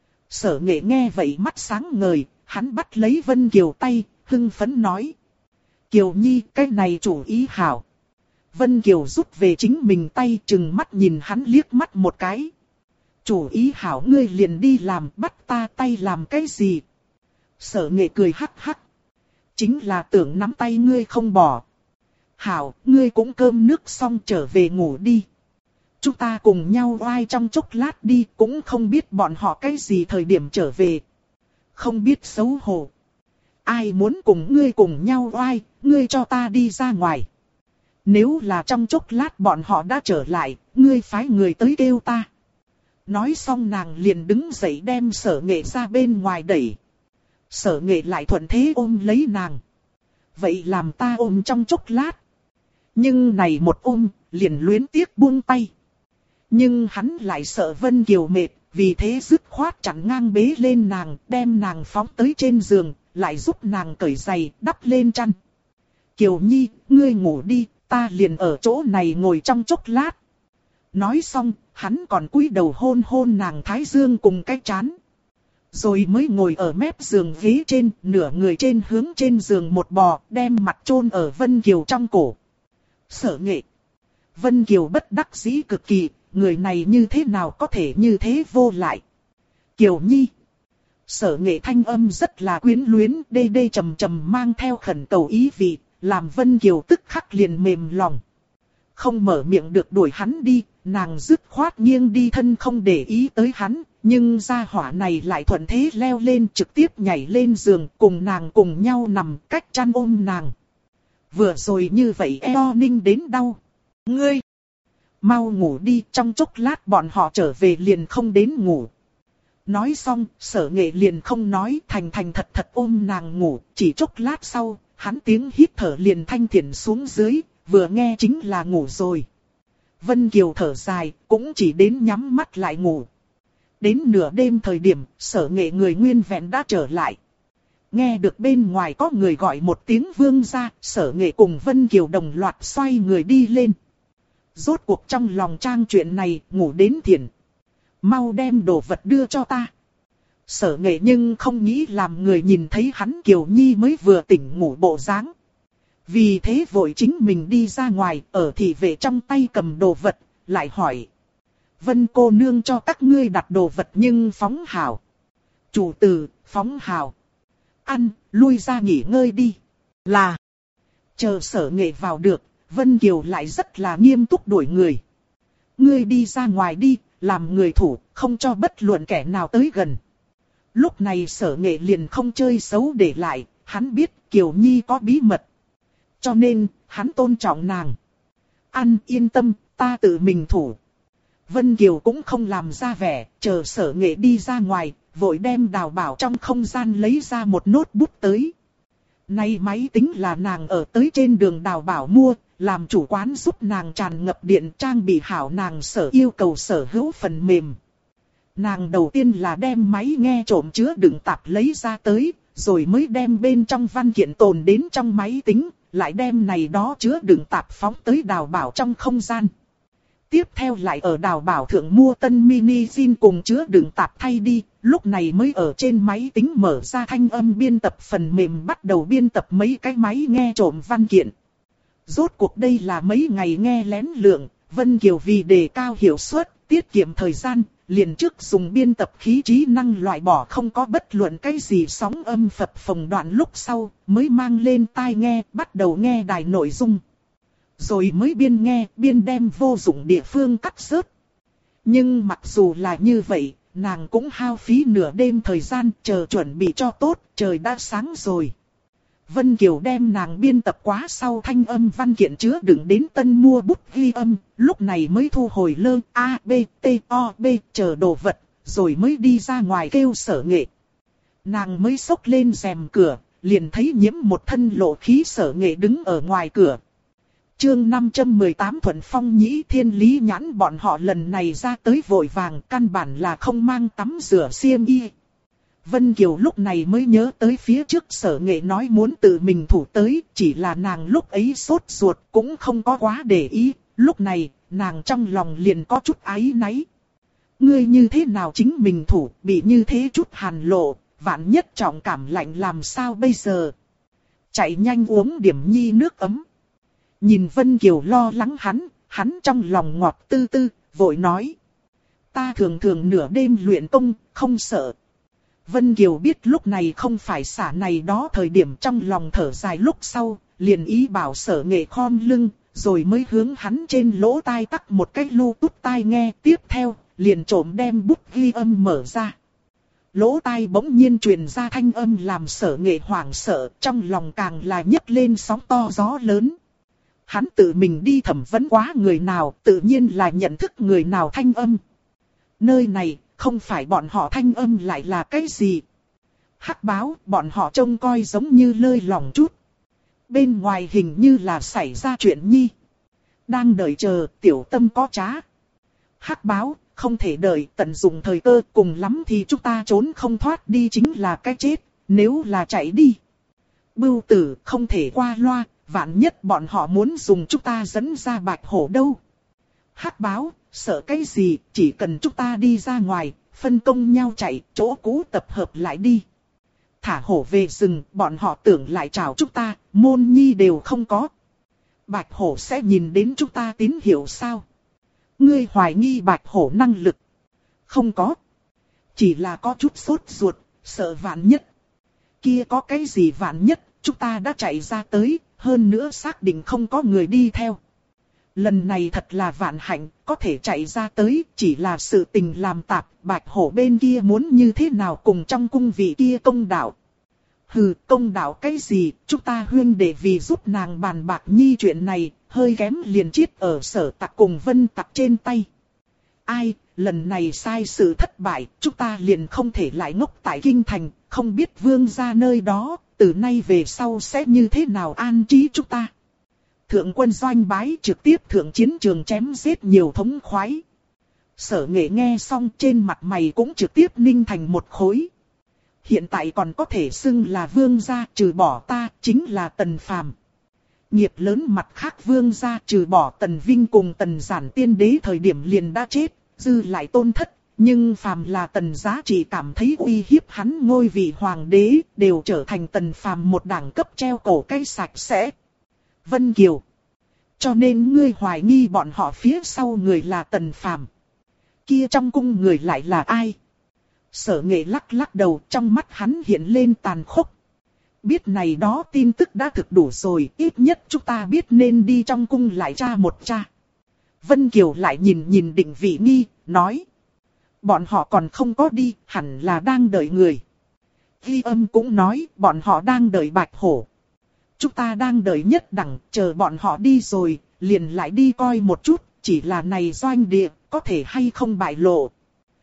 Sở Nghệ nghe vậy mắt sáng ngời, hắn bắt lấy Vân Kiều tay, hưng phấn nói. Kiều Nhi, cái này chủ ý hảo. Vân Kiều rút về chính mình tay, trừng mắt nhìn hắn liếc mắt một cái. Chủ ý hảo, ngươi liền đi làm, bắt ta tay làm cái gì? Sở Nghệ cười hắc hắc. Chính là tưởng nắm tay ngươi không bỏ. Hảo, ngươi cũng cơm nước xong trở về ngủ đi. Chúng ta cùng nhau oai trong chốc lát đi, cũng không biết bọn họ cái gì thời điểm trở về. Không biết xấu hổ. Ai muốn cùng ngươi cùng nhau oai, ngươi cho ta đi ra ngoài. Nếu là trong chốc lát bọn họ đã trở lại, ngươi phái người tới kêu ta. Nói xong nàng liền đứng dậy đem Sở Nghệ ra bên ngoài đẩy. Sở Nghệ lại thuận thế ôm lấy nàng. Vậy làm ta ôm trong chốc lát. Nhưng này một ôm, liền luyến tiếc buông tay. Nhưng hắn lại sợ Vân Kiều mệt, vì thế dứt khoát chặn ngang bế lên nàng, đem nàng phóng tới trên giường, lại giúp nàng cởi giày, đắp lên chăn. Kiều Nhi, ngươi ngủ đi, ta liền ở chỗ này ngồi trong chốc lát. Nói xong, hắn còn cúi đầu hôn hôn nàng thái dương cùng cái trán. Rồi mới ngồi ở mép giường ghế trên, nửa người trên hướng trên giường một bò, đem mặt chôn ở Vân Kiều trong cổ. Sở Nghệ. Vân Kiều bất đắc dĩ cực kỳ, người này như thế nào có thể như thế vô lại. Kiều Nhi. Sở Nghệ thanh âm rất là quyến luyến, đê đê trầm trầm mang theo khẩn cầu ý vị, làm Vân Kiều tức khắc liền mềm lòng. Không mở miệng được đuổi hắn đi, nàng dứt khoát nghiêng đi thân không để ý tới hắn, nhưng gia hỏa này lại thuận thế leo lên trực tiếp nhảy lên giường cùng nàng cùng nhau nằm cách chăn ôm nàng. Vừa rồi như vậy eo ninh đến đau. Ngươi! Mau ngủ đi, trong chốc lát bọn họ trở về liền không đến ngủ. Nói xong, Sở Nghệ liền không nói, thành thành thật thật ôm nàng ngủ, chỉ chốc lát sau, hắn tiếng hít thở liền thanh thiện xuống dưới, vừa nghe chính là ngủ rồi. Vân Kiều thở dài, cũng chỉ đến nhắm mắt lại ngủ. Đến nửa đêm thời điểm, Sở Nghệ người nguyên vẹn đã trở lại. Nghe được bên ngoài có người gọi một tiếng vương ra, Sở Nghệ cùng Vân Kiều đồng loạt xoay người đi lên. Rốt cuộc trong lòng trang chuyện này, ngủ đến thiện. Mau đem đồ vật đưa cho ta. Sở Nghệ nhưng không nghĩ làm người nhìn thấy hắn Kiều Nhi mới vừa tỉnh ngủ bộ dáng. Vì thế vội chính mình đi ra ngoài, ở thị vệ trong tay cầm đồ vật, lại hỏi. Vân cô nương cho các ngươi đặt đồ vật nhưng phóng hào. Chủ tử, phóng hào. Ăn, lui ra nghỉ ngơi đi. Là. Chờ Sở Nghệ vào được, Vân Kiều lại rất là nghiêm túc đuổi người. Ngươi đi ra ngoài đi, làm người thủ, không cho bất luận kẻ nào tới gần. Lúc này Sở Nghệ liền không chơi xấu để lại, hắn biết Kiều Nhi có bí mật. Cho nên, hắn tôn trọng nàng. Ăn yên tâm, ta tự mình thủ. Vân Kiều cũng không làm ra vẻ, chờ Sở Nghệ đi ra ngoài, vội đem Đào Bảo trong không gian lấy ra một nốt bút tới. Nay máy tính là nàng ở tới trên đường Đào Bảo mua, làm chủ quán giúp nàng tràn ngập điện trang bị hảo nàng sở yêu cầu sở hữu phần mềm. Nàng đầu tiên là đem máy nghe trộm chứa đựng tạp lấy ra tới, rồi mới đem bên trong văn kiện tồn đến trong máy tính, lại đem này đó chứa đựng tạp phóng tới Đào Bảo trong không gian. Tiếp theo lại ở Đào Bảo thượng mua tân mini zin cùng chứa đựng tạp thay đi, lúc này mới ở trên máy tính mở ra thanh âm biên tập phần mềm bắt đầu biên tập mấy cái máy nghe trộm văn kiện. Rốt cuộc đây là mấy ngày nghe lén lượng, Vân Kiều vì đề cao hiệu suất, tiết kiệm thời gian, liền trước dùng biên tập khí trí năng loại bỏ không có bất luận cái gì sóng âm phập phồng đoạn lúc sau, mới mang lên tai nghe, bắt đầu nghe đài nội dung. Rồi mới biên nghe, biên đem vô dụng địa phương cắt rớt. Nhưng mặc dù là như vậy, nàng cũng hao phí nửa đêm thời gian chờ chuẩn bị cho tốt, trời đã sáng rồi. Vân Kiều đem nàng biên tập quá sau thanh âm văn kiện chứa đựng đến tân mua bút ghi âm, lúc này mới thu hồi lơ A, B, T, O, B chờ đồ vật, rồi mới đi ra ngoài kêu Sở Nghệ. Nàng mới xốc lên rèm cửa, liền thấy Nhiễm một thân lộ khí Sở Nghệ đứng ở ngoài cửa. Chương 518 Thuận Phong Nhĩ Thiên Lý Nhãn bọn họ lần này ra tới vội vàng, căn bản là không mang tắm rửa xiêm y. Vân Kiều lúc này mới nhớ tới phía trước Sở Nghệ nói muốn tự mình thủ tới, chỉ là nàng lúc ấy sốt ruột cũng không có quá để ý, lúc này nàng trong lòng liền có chút áy náy. Ngươi như thế nào chính mình thủ, bị như thế chút hàn lộ, vạn nhất trọng cảm lạnh làm sao bây giờ? Chạy nhanh uống điểm nhi nước ấm. Nhìn Vân Kiều lo lắng hắn trong lòng ngọt tư tư, vội nói. Ta thường thường nửa đêm luyện công, không sợ. Vân Kiều biết lúc này không phải xả này đó thời điểm, trong lòng thở dài lúc sau, liền ý bảo Sở Nghệ khom lưng, rồi mới hướng hắn trên lỗ tai tắc một cái lu tút tai nghe, tiếp theo, liền trộm đem bút ghi âm mở ra. Lỗ tai bỗng nhiên truyền ra thanh âm làm Sở Nghệ hoảng sợ, trong lòng càng là nhấc lên sóng to gió lớn. Hắn tự mình đi thẩm vấn quá người nào, tự nhiên là nhận thức người nào thanh âm. Nơi này, không phải bọn họ thanh âm lại là cái gì? Hắc báo, bọn họ trông coi giống như lơi lỏng chút. Bên ngoài hình như là xảy ra chuyện nhi. Đang đợi chờ, tiểu tâm có trá. Hắc báo, không thể đợi, tận dụng thời cơ, cùng lắm thì chúng ta trốn không thoát đi chính là cái chết, nếu là chạy đi. Bưu tử, không thể qua loa, vạn nhất bọn họ muốn dùng chúng ta dẫn ra bạch hổ đâu. Hắc báo, sợ cái gì, chỉ cần chúng ta đi ra ngoài, phân công nhau chạy, chỗ cũ tập hợp lại đi. Thả hổ về rừng, bọn họ tưởng lại chào chúng ta, môn nhi đều không có. Bạch hổ sẽ nhìn đến chúng ta tín hiệu sao? Ngươi hoài nghi bạch hổ năng lực? Không có. Chỉ là có chút sốt ruột, sợ vạn nhất. Kia có cái gì vạn nhất, chúng ta đã chạy ra tới, hơn nữa xác định không có người đi theo. Lần này thật là vạn hạnh, có thể chạy ra tới, chỉ là sự tình làm tạp, bạch hổ bên kia muốn như thế nào cùng trong cung vị kia công đạo. Hừ, công đạo cái gì, chúng ta huyên để vì giúp nàng bàn bạc nhi chuyện này, hơi kém liền chết ở Sở Tặc cùng Vân Tặc trên tay. Ai, lần này sai sự thất bại, chúng ta liền không thể lại ngốc tại kinh thành, không biết vương gia nơi đó, từ nay về sau sẽ như thế nào an trí chúng ta. Thượng quân doanh bái trực tiếp thượng chiến trường chém giết nhiều thống khoái. Sở Nghệ nghe xong trên mặt mày cũng trực tiếp ninh thành một khối. Hiện tại còn có thể xưng là vương gia, trừ bỏ ta chính là Tần Phàm. Nghiệp lớn mặt khác vương gia trừ bỏ Tần Vinh cùng Tần Giản tiên đế thời điểm liền đã chết, dư lại tôn thất. Nhưng phàm là Tần Giá chỉ cảm thấy uy hiếp hắn ngôi vị hoàng đế, đều trở thành Tần Phàm một đẳng cấp treo cổ cái sạch sẽ. Vân Kiều. Cho nên ngươi hoài nghi bọn họ phía sau người là Tần Phàm. Kia trong cung người lại là ai? Sở Nghệ lắc lắc đầu, trong mắt hắn hiện lên tàn khốc. Biết này đó tin tức đã thực đủ rồi, ít nhất chúng ta biết nên đi trong cung lại tra một tra. Vân Kiều lại nhìn Định Vị Nghi, nói. Bọn họ còn không có đi, hẳn là đang đợi người. Ghi âm cũng nói, bọn họ đang đợi bạch hổ. Chúng ta đang đợi nhất đẳng, chờ bọn họ đi rồi, liền lại đi coi một chút, chỉ là này doanh địa, có thể hay không bại lộ.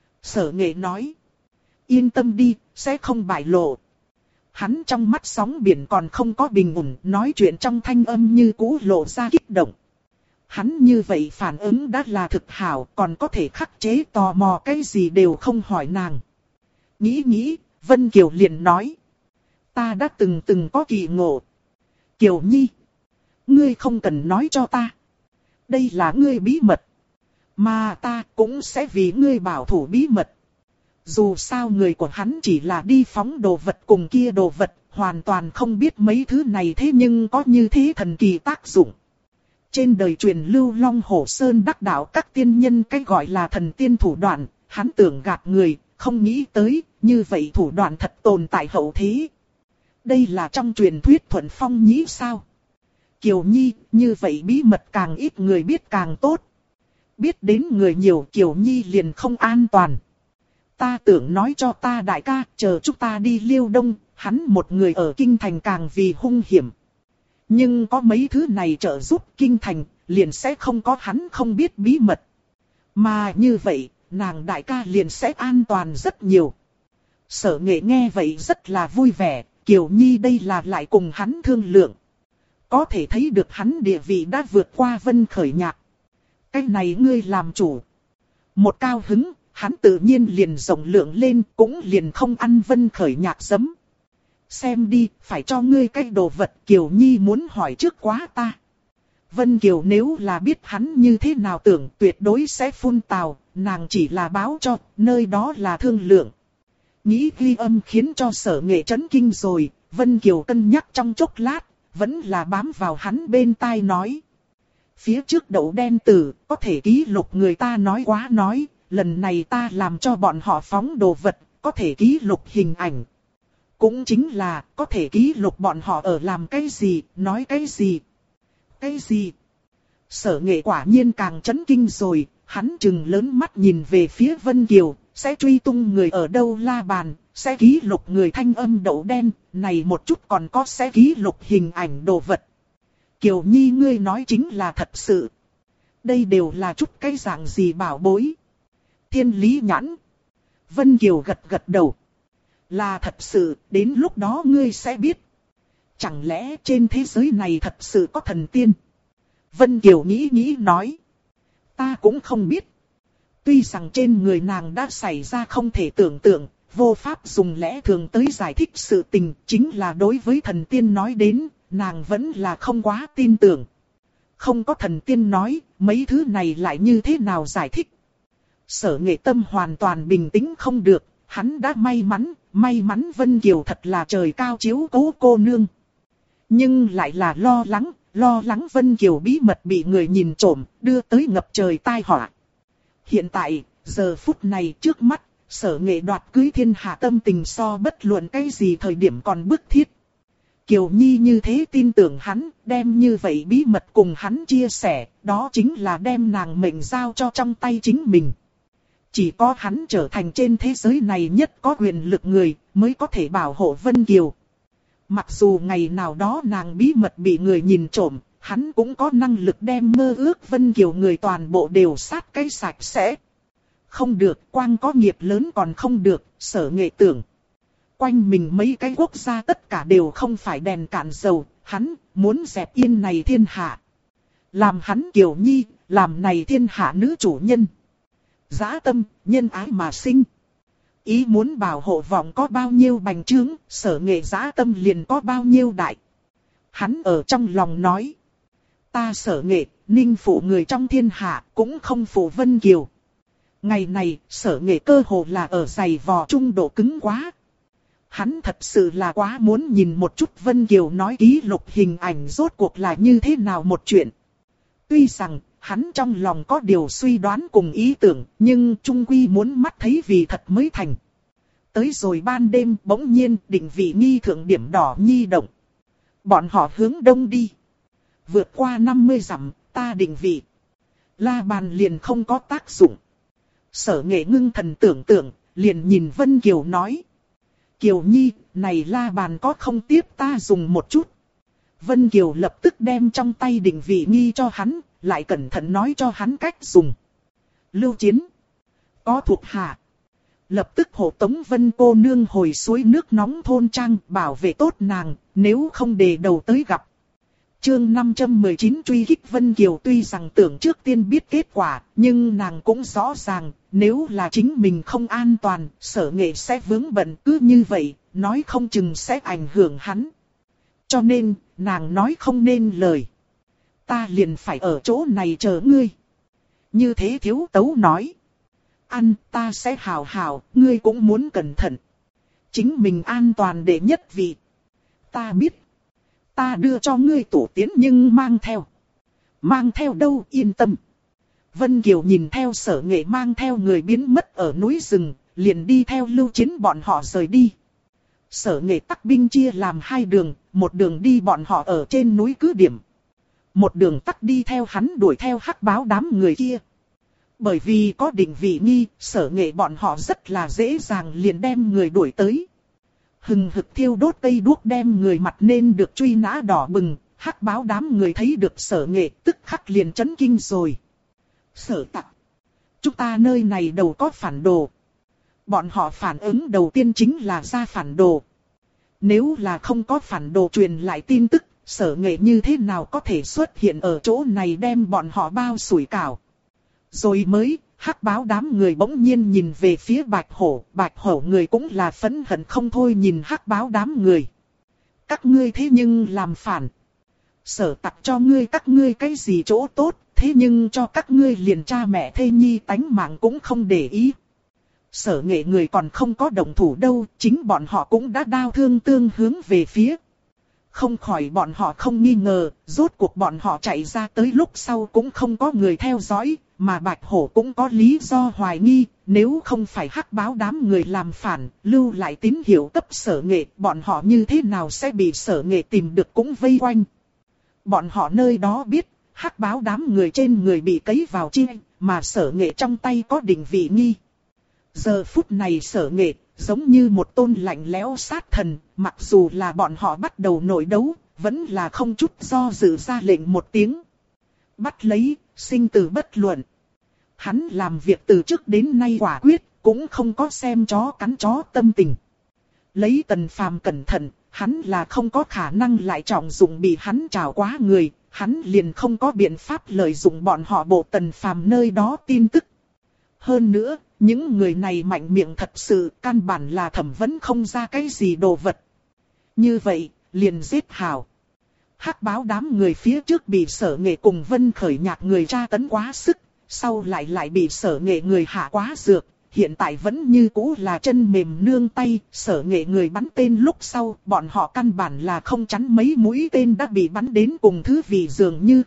Sở Nghệ nói. Yên tâm đi, sẽ không bại lộ. Hắn trong mắt sóng biển còn không có bình ổn, nói chuyện trong thanh âm như cũ lộ ra kích động. Hắn như vậy phản ứng đã là thực hảo, còn có thể khắc chế tò mò cái gì đều không hỏi nàng. Nghĩ, Vân Kiều liền nói. Ta đã từng có kỳ ngộ. Kiều Nhi, ngươi không cần nói cho ta. Đây là ngươi bí mật. Mà ta cũng sẽ vì ngươi bảo thủ bí mật. Dù sao người của hắn chỉ là đi phóng đồ vật cùng kia đồ vật, hoàn toàn không biết mấy thứ này thế nhưng có như thế thần kỳ tác dụng. Trên đời truyền lưu Long Hổ Sơn đắc đạo các tiên nhân cái gọi là thần tiên thủ đoạn, hắn tưởng gạt người, không nghĩ tới, như vậy thủ đoạn thật tồn tại hậu thế. Đây là trong truyền thuyết thuận phong nhĩ sao? Kiều Nhi, như vậy bí mật càng ít người biết càng tốt. Biết đến người nhiều Kiều Nhi liền không an toàn. Ta tưởng nói cho ta đại ca, chờ chúng ta đi Liêu Đông, hắn một người ở Kinh Thành càng vì hung hiểm. Nhưng có mấy thứ này trợ giúp Kinh Thành, liền sẽ không có hắn không biết bí mật. Mà như vậy, nàng đại ca liền sẽ an toàn rất nhiều. Sở Nghệ nghe vậy rất là vui vẻ, Kiều Nhi đây là lại cùng hắn thương lượng. Có thể thấy được hắn địa vị đã vượt qua Vân Khởi Nhạc. Cái này ngươi làm chủ. Một cao hứng, hắn tự nhiên liền rộng lượng lên, cũng liền không ăn Vân Khởi Nhạc giấm. Xem đi, phải cho ngươi cái đồ vật, Kiều Nhi muốn hỏi trước quá ta. Vân Kiều nếu là biết hắn như thế nào tưởng tuyệt đối sẽ phun tào, nàng chỉ là báo cho, nơi đó là thương lượng. Nghĩ ghi âm khiến cho Sở Nghệ chấn kinh rồi, Vân Kiều cân nhắc trong chốc lát, vẫn là bám vào hắn bên tai nói. Phía trước đậu đen tử, có thể ký lục người ta nói quá nói, lần này ta làm cho bọn họ phóng đồ vật, có thể ký lục hình ảnh. Cũng chính là, có thể ký lục bọn họ ở làm cái gì, nói cái gì. Cái gì? Sở Nghệ quả nhiên càng chấn kinh rồi, hắn trừng lớn mắt nhìn về phía Vân Kiều, sẽ truy tung người ở đâu la bàn, sẽ ký lục người thanh âm đậu đen, này một chút còn có sẽ ký lục hình ảnh đồ vật. Kiều Nhi ngươi nói chính là thật sự. Đây đều là chút cái dạng gì bảo bối. Thiên lý nhãn. Vân Kiều gật gật đầu. Là thật sự, đến lúc đó ngươi sẽ biết. Chẳng lẽ trên thế giới này thật sự có thần tiên? Vân Kiều nghĩ nói. Ta cũng không biết. Tuy rằng trên người nàng đã xảy ra không thể tưởng tượng, vô pháp dùng lẽ thường tới giải thích sự tình, chính là đối với thần tiên nói đến, nàng vẫn là không quá tin tưởng. Không có thần tiên nói, mấy thứ này lại như thế nào giải thích? Sở Nghệ tâm hoàn toàn bình tĩnh không được, hắn đã may mắn Vân Kiều thật là trời cao chiếu cố cô nương. Nhưng lại là lo lắng Vân Kiều bí mật bị người nhìn trộm, đưa tới ngập trời tai họa. Hiện tại, giờ phút này trước mắt, Sở Nghệ đoạt cưới thiên hạ tâm tình so bất luận cái gì thời điểm còn bức thiết. Kiều Nhi như thế tin tưởng hắn, đem như vậy bí mật cùng hắn chia sẻ, đó chính là đem nàng mệnh giao cho trong tay chính mình. Chỉ có hắn trở thành trên thế giới này nhất có quyền lực người, mới có thể bảo hộ Vân Kiều. Mặc dù ngày nào đó nàng bí mật bị người nhìn trộm, hắn cũng có năng lực đem mơ ước Vân Kiều người toàn bộ đều sát cái sạch sẽ. Không được, quang có nghiệp lớn còn không được, Sở Nghệ tưởng. Quanh mình mấy cái quốc gia tất cả đều không phải đèn cạn dầu, hắn muốn dẹp yên này thiên hạ. Làm hắn Kiều Nhi, làm này thiên hạ nữ chủ nhân. Dã tâm, nhân ái mà sinh. Ý muốn bảo hộ vọng có bao nhiêu bành trướng, Sở Nghệ dã tâm liền có bao nhiêu đại. Hắn ở trong lòng nói. Ta Sở Nghệ, ninh phụ người trong thiên hạ, cũng không phụ Vân Kiều. Ngày này, Sở Nghệ cơ hồ là ở giày vò trung độ cứng quá. Hắn thật sự là quá muốn nhìn một chút Vân Kiều nói ký lục hình ảnh rốt cuộc là như thế nào một chuyện. Tuy rằng, hắn trong lòng có điều suy đoán cùng ý tưởng, nhưng chung quy muốn mắt thấy vì thật mới thành. Tới rồi ban đêm bỗng nhiên định vị nghi thượng điểm đỏ nhi động. Bọn họ hướng đông đi. Vượt qua 50 dặm, ta định vị. La bàn liền không có tác dụng. Sở Nghệ ngưng thần tưởng tượng, liền nhìn Vân Kiều nói. Kiều Nhi, này la bàn có không tiếp ta dùng một chút. Vân Kiều lập tức đem trong tay định vị nghi cho hắn, lại cẩn thận nói cho hắn cách dùng. Lưu Chiến. Có thuộc hạ. Lập tức hộ tống Vân cô nương hồi suối nước nóng thôn trang bảo vệ tốt nàng, nếu không để đầu tới gặp. Chương 519 truy kích Vân Kiều tuy rằng tưởng trước tiên biết kết quả, nhưng nàng cũng rõ ràng, nếu là chính mình không an toàn, Sở Nghệ sẽ vướng bận cứ như vậy, nói không chừng sẽ ảnh hưởng hắn. Cho nên, nàng nói không nên lời. Ta liền phải ở chỗ này chờ ngươi. Như thế thiếu tấu nói. Ăn ta sẽ hào hào, ngươi cũng muốn cẩn thận. Chính mình an toàn đệ nhất vị. Ta biết. Ta đưa cho ngươi tổ tiến nhưng mang theo. Mang theo đâu yên tâm. Vân Kiều nhìn theo Sở Nghệ mang theo người biến mất ở núi rừng, liền đi theo Lưu Chiến bọn họ rời đi. Sở Nghệ tắc binh chia làm hai đường, một đường đi bọn họ ở trên núi cứ điểm. Một đường tắc đi theo hắn đuổi theo hắc báo đám người kia. Bởi vì có định vị nghi, Sở Nghệ bọn họ rất là dễ dàng liền đem người đuổi tới. Hừng hực thiêu đốt cây đuốc đem người mặt nên được truy nã đỏ bừng, hắc báo đám người thấy được Sở Nghệ tức khắc liền chấn kinh rồi. Sở Tặc, chúng ta nơi này đâu có phản đồ. Bọn họ phản ứng đầu tiên chính là ra phản đồ. Nếu là không có phản đồ truyền lại tin tức, Sở Nghệ như thế nào có thể xuất hiện ở chỗ này đem bọn họ bao sủi cảo. Rồi mới, hắc báo đám người bỗng nhiên nhìn về phía Bạch Hổ người cũng là phẫn hận không thôi nhìn hắc báo đám người. Các ngươi thế nhưng làm phản. Sở Tặc cho ngươi các ngươi cái gì chỗ tốt, thế nhưng cho các ngươi liền cha mẹ thê nhi tánh mạng cũng không để ý. Sở Nghệ người còn không có động thủ đâu, chính bọn họ cũng đã đao thương tương hướng về phía. Không khỏi bọn họ không nghi ngờ, rốt cuộc bọn họ chạy ra tới lúc sau cũng không có người theo dõi, mà Bạch Hổ cũng có lý do hoài nghi, nếu không phải hắc báo đám người làm phản, lưu lại tín hiệu cấp Sở Nghệ, bọn họ như thế nào sẽ bị Sở Nghệ tìm được cũng vây quanh. Bọn họ nơi đó biết, hắc báo đám người trên người bị cấy vào chi, mà Sở Nghệ trong tay có định vị nghi. Giờ phút này Sở Nghệ, giống như một tôn lạnh lẽo sát thần, mặc dù là bọn họ bắt đầu nội đấu, vẫn là không chút do dự ra lệnh một tiếng. Bắt lấy, sinh tử bất luận. Hắn làm việc từ trước đến nay quả quyết, cũng không có xem chó cắn chó tâm tình. Lấy Tần Phàm cẩn thận, hắn là không có khả năng lại trọng dụng bị hắn trào quá người, hắn liền không có biện pháp lợi dụng bọn họ bộ Tần Phàm nơi đó tin tức. Hơn nữa, những người này mạnh miệng thật sự, căn bản là thẩm vấn không ra cái gì đồ vật. Như vậy, liền giết hào. Hắc báo đám người phía trước bị Sở Nghệ cùng Vân Khởi nhạc người tra tấn quá sức, sau lại bị Sở Nghệ người hạ quá dược, hiện tại vẫn như cũ là chân mềm nương tay. Sở Nghệ người bắn tên lúc sau, bọn họ căn bản là không chắn mấy mũi tên đã bị bắn đến cùng thứ vì dường như.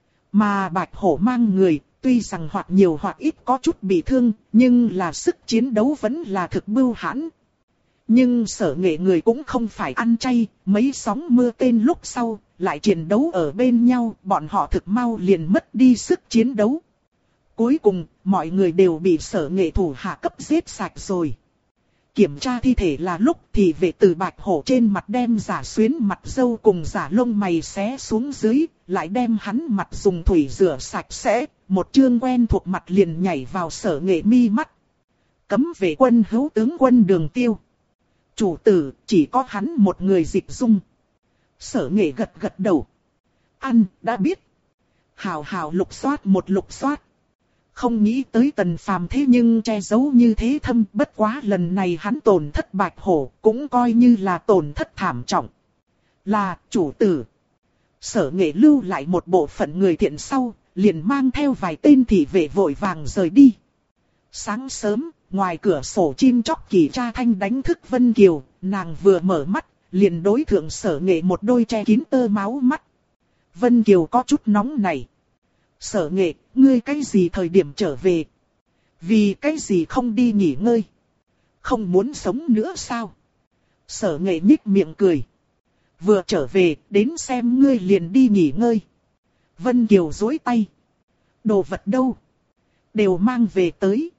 Mà Bạch Hổ mang người, tuy rằng hoặc nhiều hoặc ít có chút bị thương, nhưng là sức chiến đấu vẫn là thực bưu hãn. Nhưng Sở Nghệ người cũng không phải ăn chay, mấy sóng mưa tên lúc sau, lại chiến đấu ở bên nhau, bọn họ thực mau liền mất đi sức chiến đấu. Cuối cùng, mọi người đều bị Sở Nghệ thủ hạ cấp giết sạch rồi. Kiểm tra thi thể là lúc thì vệ tử Bạch Hổ trên mặt đem giả xuyến mặt dâu cùng giả lông mày xé xuống dưới, lại đem hắn mặt dùng thủy rửa sạch sẽ, một chương quen thuộc mặt liền nhảy vào Sở Nghệ mi mắt. Cấm vệ quân hữu tướng quân Đường Tiêu. Chủ tử, chỉ có hắn một người dịch dung. Sở Nghệ gật gật đầu. Ăn, đã biết. Hào hào lục soát một lục soát. Không nghĩ tới Tần Phàm thế nhưng che giấu như thế thâm, bất quá lần này hắn tổn thất Bạch Hổ, cũng coi như là tổn thất thảm trọng. Là, chủ tử. Sở Nghệ lưu lại một bộ phận người thiện sau, liền mang theo vài tên thị vệ vội vàng rời đi. Sáng sớm, ngoài cửa sổ chim chóc kỳ tra thanh đánh thức Vân Kiều, nàng vừa mở mắt, liền đối thượng Sở Nghệ một đôi che kín tơ máu mắt. Vân Kiều có chút nóng nảy. Sở Nghệ, ngươi cái gì thời điểm trở về? Vì cái gì không đi nghỉ ngơi? Không muốn sống nữa sao? Sở Nghệ nhích miệng cười. Vừa trở về, đến xem ngươi liền đi nghỉ ngơi. Vân Kiều duỗi tay. Đồ vật đâu? Đều mang về tới.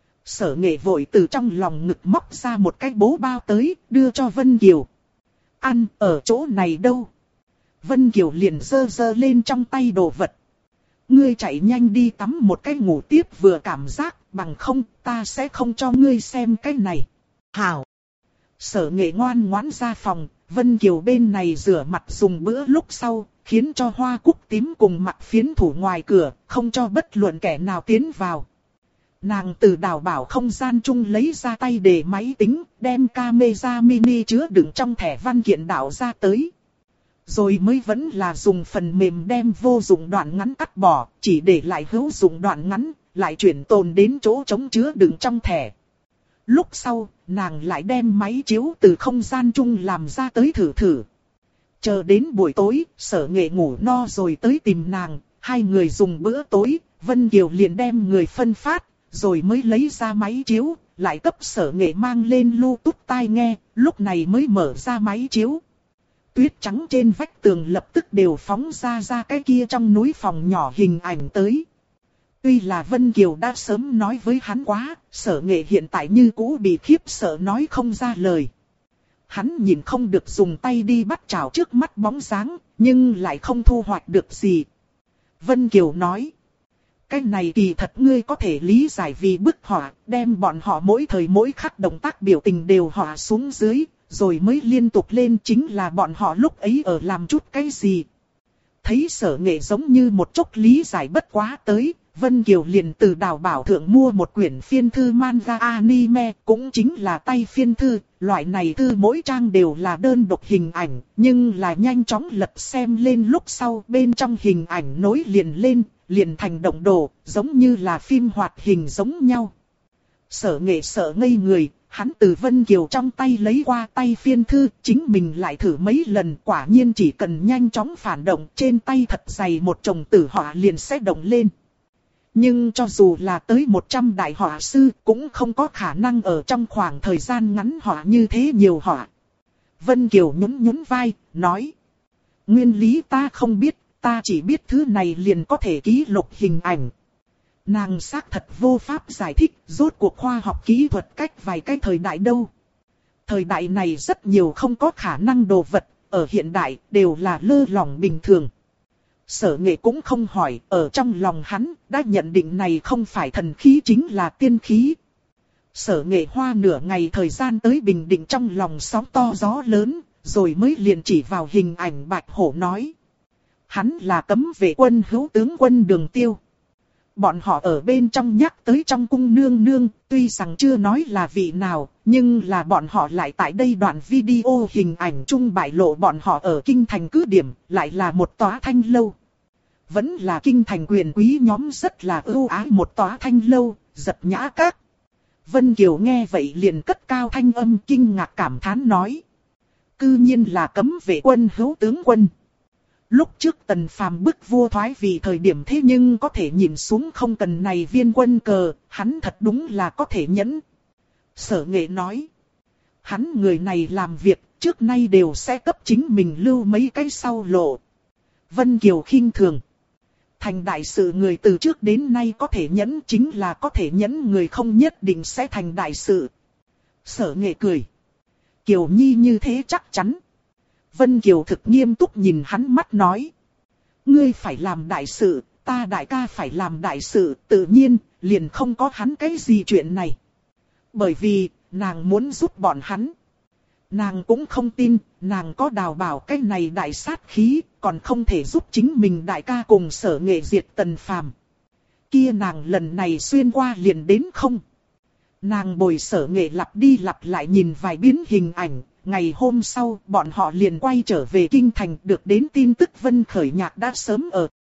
Sở Nghệ vội từ trong lòng ngực móc ra một cái bố bao tới, đưa cho Vân Kiều. Ăn, ở chỗ này đâu? Vân Kiều liền giơ lên trong tay đồ vật. Ngươi chạy nhanh đi tắm một cái ngủ tiếp vừa cảm giác, bằng không ta sẽ không cho ngươi xem cái này. Hảo. Sở Nghệ ngoan ngoãn ra phòng, Vân Kiều bên này rửa mặt dùng bữa lúc sau, khiến cho Hoa Cúc tím cùng Mặc Phiến thủ ngoài cửa, không cho bất luận kẻ nào tiến vào. Nàng từ đào bảo không gian chung lấy ra tay để máy tính, đem camera mini chứa đựng trong thẻ văn kiện đạo ra tới. Rồi mới vẫn là dùng phần mềm đem vô dụng đoạn ngắn cắt bỏ, chỉ để lại hữu dụng đoạn ngắn, lại chuyển tồn đến chỗ trống chứa đựng trong thẻ. Lúc sau, nàng lại đem máy chiếu từ không gian chung làm ra tới thử thử. Chờ đến buổi tối, Sở Nghệ ngủ no rồi tới tìm nàng, hai người dùng bữa tối, Vân Kiều liền đem người phân phát, rồi mới lấy ra máy chiếu, lại cấp Sở Nghệ mang lên Bluetooth tai nghe, lúc này mới mở ra máy chiếu. Tuyết trắng trên vách tường lập tức đều phóng ra cái kia trong núi phòng nhỏ hình ảnh tới. Tuy là Vân Kiều đã sớm nói với hắn quá, Sở Nghệ hiện tại như cũ bị khiếp sợ nói không ra lời. Hắn nhìn không được dùng tay đi bắt chảo trước mắt bóng dáng, nhưng lại không thu hoạch được gì. Vân Kiều nói, cái này kỳ thật ngươi có thể lý giải vì bức họa, đem bọn họ mỗi thời mỗi khắc động tác biểu tình đều họa xuống dưới, rồi mới liên tục lên, chính là bọn họ lúc ấy ở làm chút cái gì. Thấy Sở Nghệ giống như một chút lý giải bất quá tới, Vân Kiều liền từ Đào Bảo thượng mua một quyển phiên thư manga anime, cũng chính là tay phiên thư, loại này thư mỗi trang đều là đơn độc hình ảnh, nhưng là nhanh chóng lật xem lên lúc sau bên trong hình ảnh nối liền lên, liền thành động đồ, giống như là phim hoạt hình giống nhau. Sở Nghệ sợ ngây người, hắn từ Vân Kiều trong tay lấy qua tay phiên thư, chính mình lại thử mấy lần, quả nhiên chỉ cần nhanh chóng phản động, trên tay thật dày một chồng tử họa liền sẽ động lên. Nhưng cho dù là tới 100 đại họa sư cũng không có khả năng ở trong khoảng thời gian ngắn họa như thế nhiều họa. Vân Kiều nhún vai, nói. Nguyên lý ta không biết, ta chỉ biết thứ này liền có thể ký lục hình ảnh. Nàng xác thật vô pháp giải thích, rốt cuộc khoa học kỹ thuật cách vài cái thời đại đâu. Thời đại này rất nhiều không có khả năng đồ vật, ở hiện đại đều là lơ lỏng bình thường. Sở Nghệ cũng không hỏi, ở trong lòng hắn, đã nhận định này không phải thần khí chính là tiên khí. Sở Nghệ hoa nửa ngày thời gian tới bình định trong lòng sóng to gió lớn, rồi mới liền chỉ vào hình ảnh Bạch Hổ nói. Hắn là cấm vệ quân hữu tướng quân Đường Tiêu. Bọn họ ở bên trong nhắc tới trong cung nương nương, tuy rằng chưa nói là vị nào, nhưng là bọn họ lại tại đây đoạn video hình ảnh chung bại lộ bọn họ ở kinh thành cứ điểm, lại là một tòa thanh lâu. Vẫn là kinh thành quyền quý nhóm rất là ưu ái một tòa thanh lâu, giật nhã các. Vân Kiều nghe vậy liền cất cao thanh âm kinh ngạc cảm thán nói. Cư nhiên là cấm vệ quân hữu tướng quân. Lúc trước Tần Phàm bức vua thoái vì thời điểm thế nhưng có thể nhìn xuống không cần này viên quân cờ, hắn thật đúng là có thể nhẫn. Sở Nghệ nói. Hắn người này làm việc trước nay đều sẽ cấp chính mình lưu mấy cái sau lộ. Vân Kiều khinh thường. Thành đại sự người từ trước đến nay có thể nhẫn chính là có thể nhẫn người không nhất định sẽ thành đại sự. Sở Nghệ cười. Kiều Nhi như thế chắc chắn. Vân Kiều thực nghiêm túc nhìn hắn mắt nói. Ngươi phải làm đại sự, ta đại ca phải làm đại sự, tự nhiên, liền không có hắn cái gì chuyện này. Bởi vì, nàng muốn giúp bọn hắn. Nàng cũng không tin, nàng có Đào Bảo cái này đại sát khí, còn không thể giúp chính mình đại ca cùng Sở Nghệ diệt Tần Phàm. Kia nàng lần này xuyên qua liền đến không. Nàng bồi Sở Nghệ lặp đi lặp lại nhìn vài biến hình ảnh. Ngày hôm sau, bọn họ liền quay trở về kinh thành, được đến tin tức Vân Khởi Nhạc đã sớm ở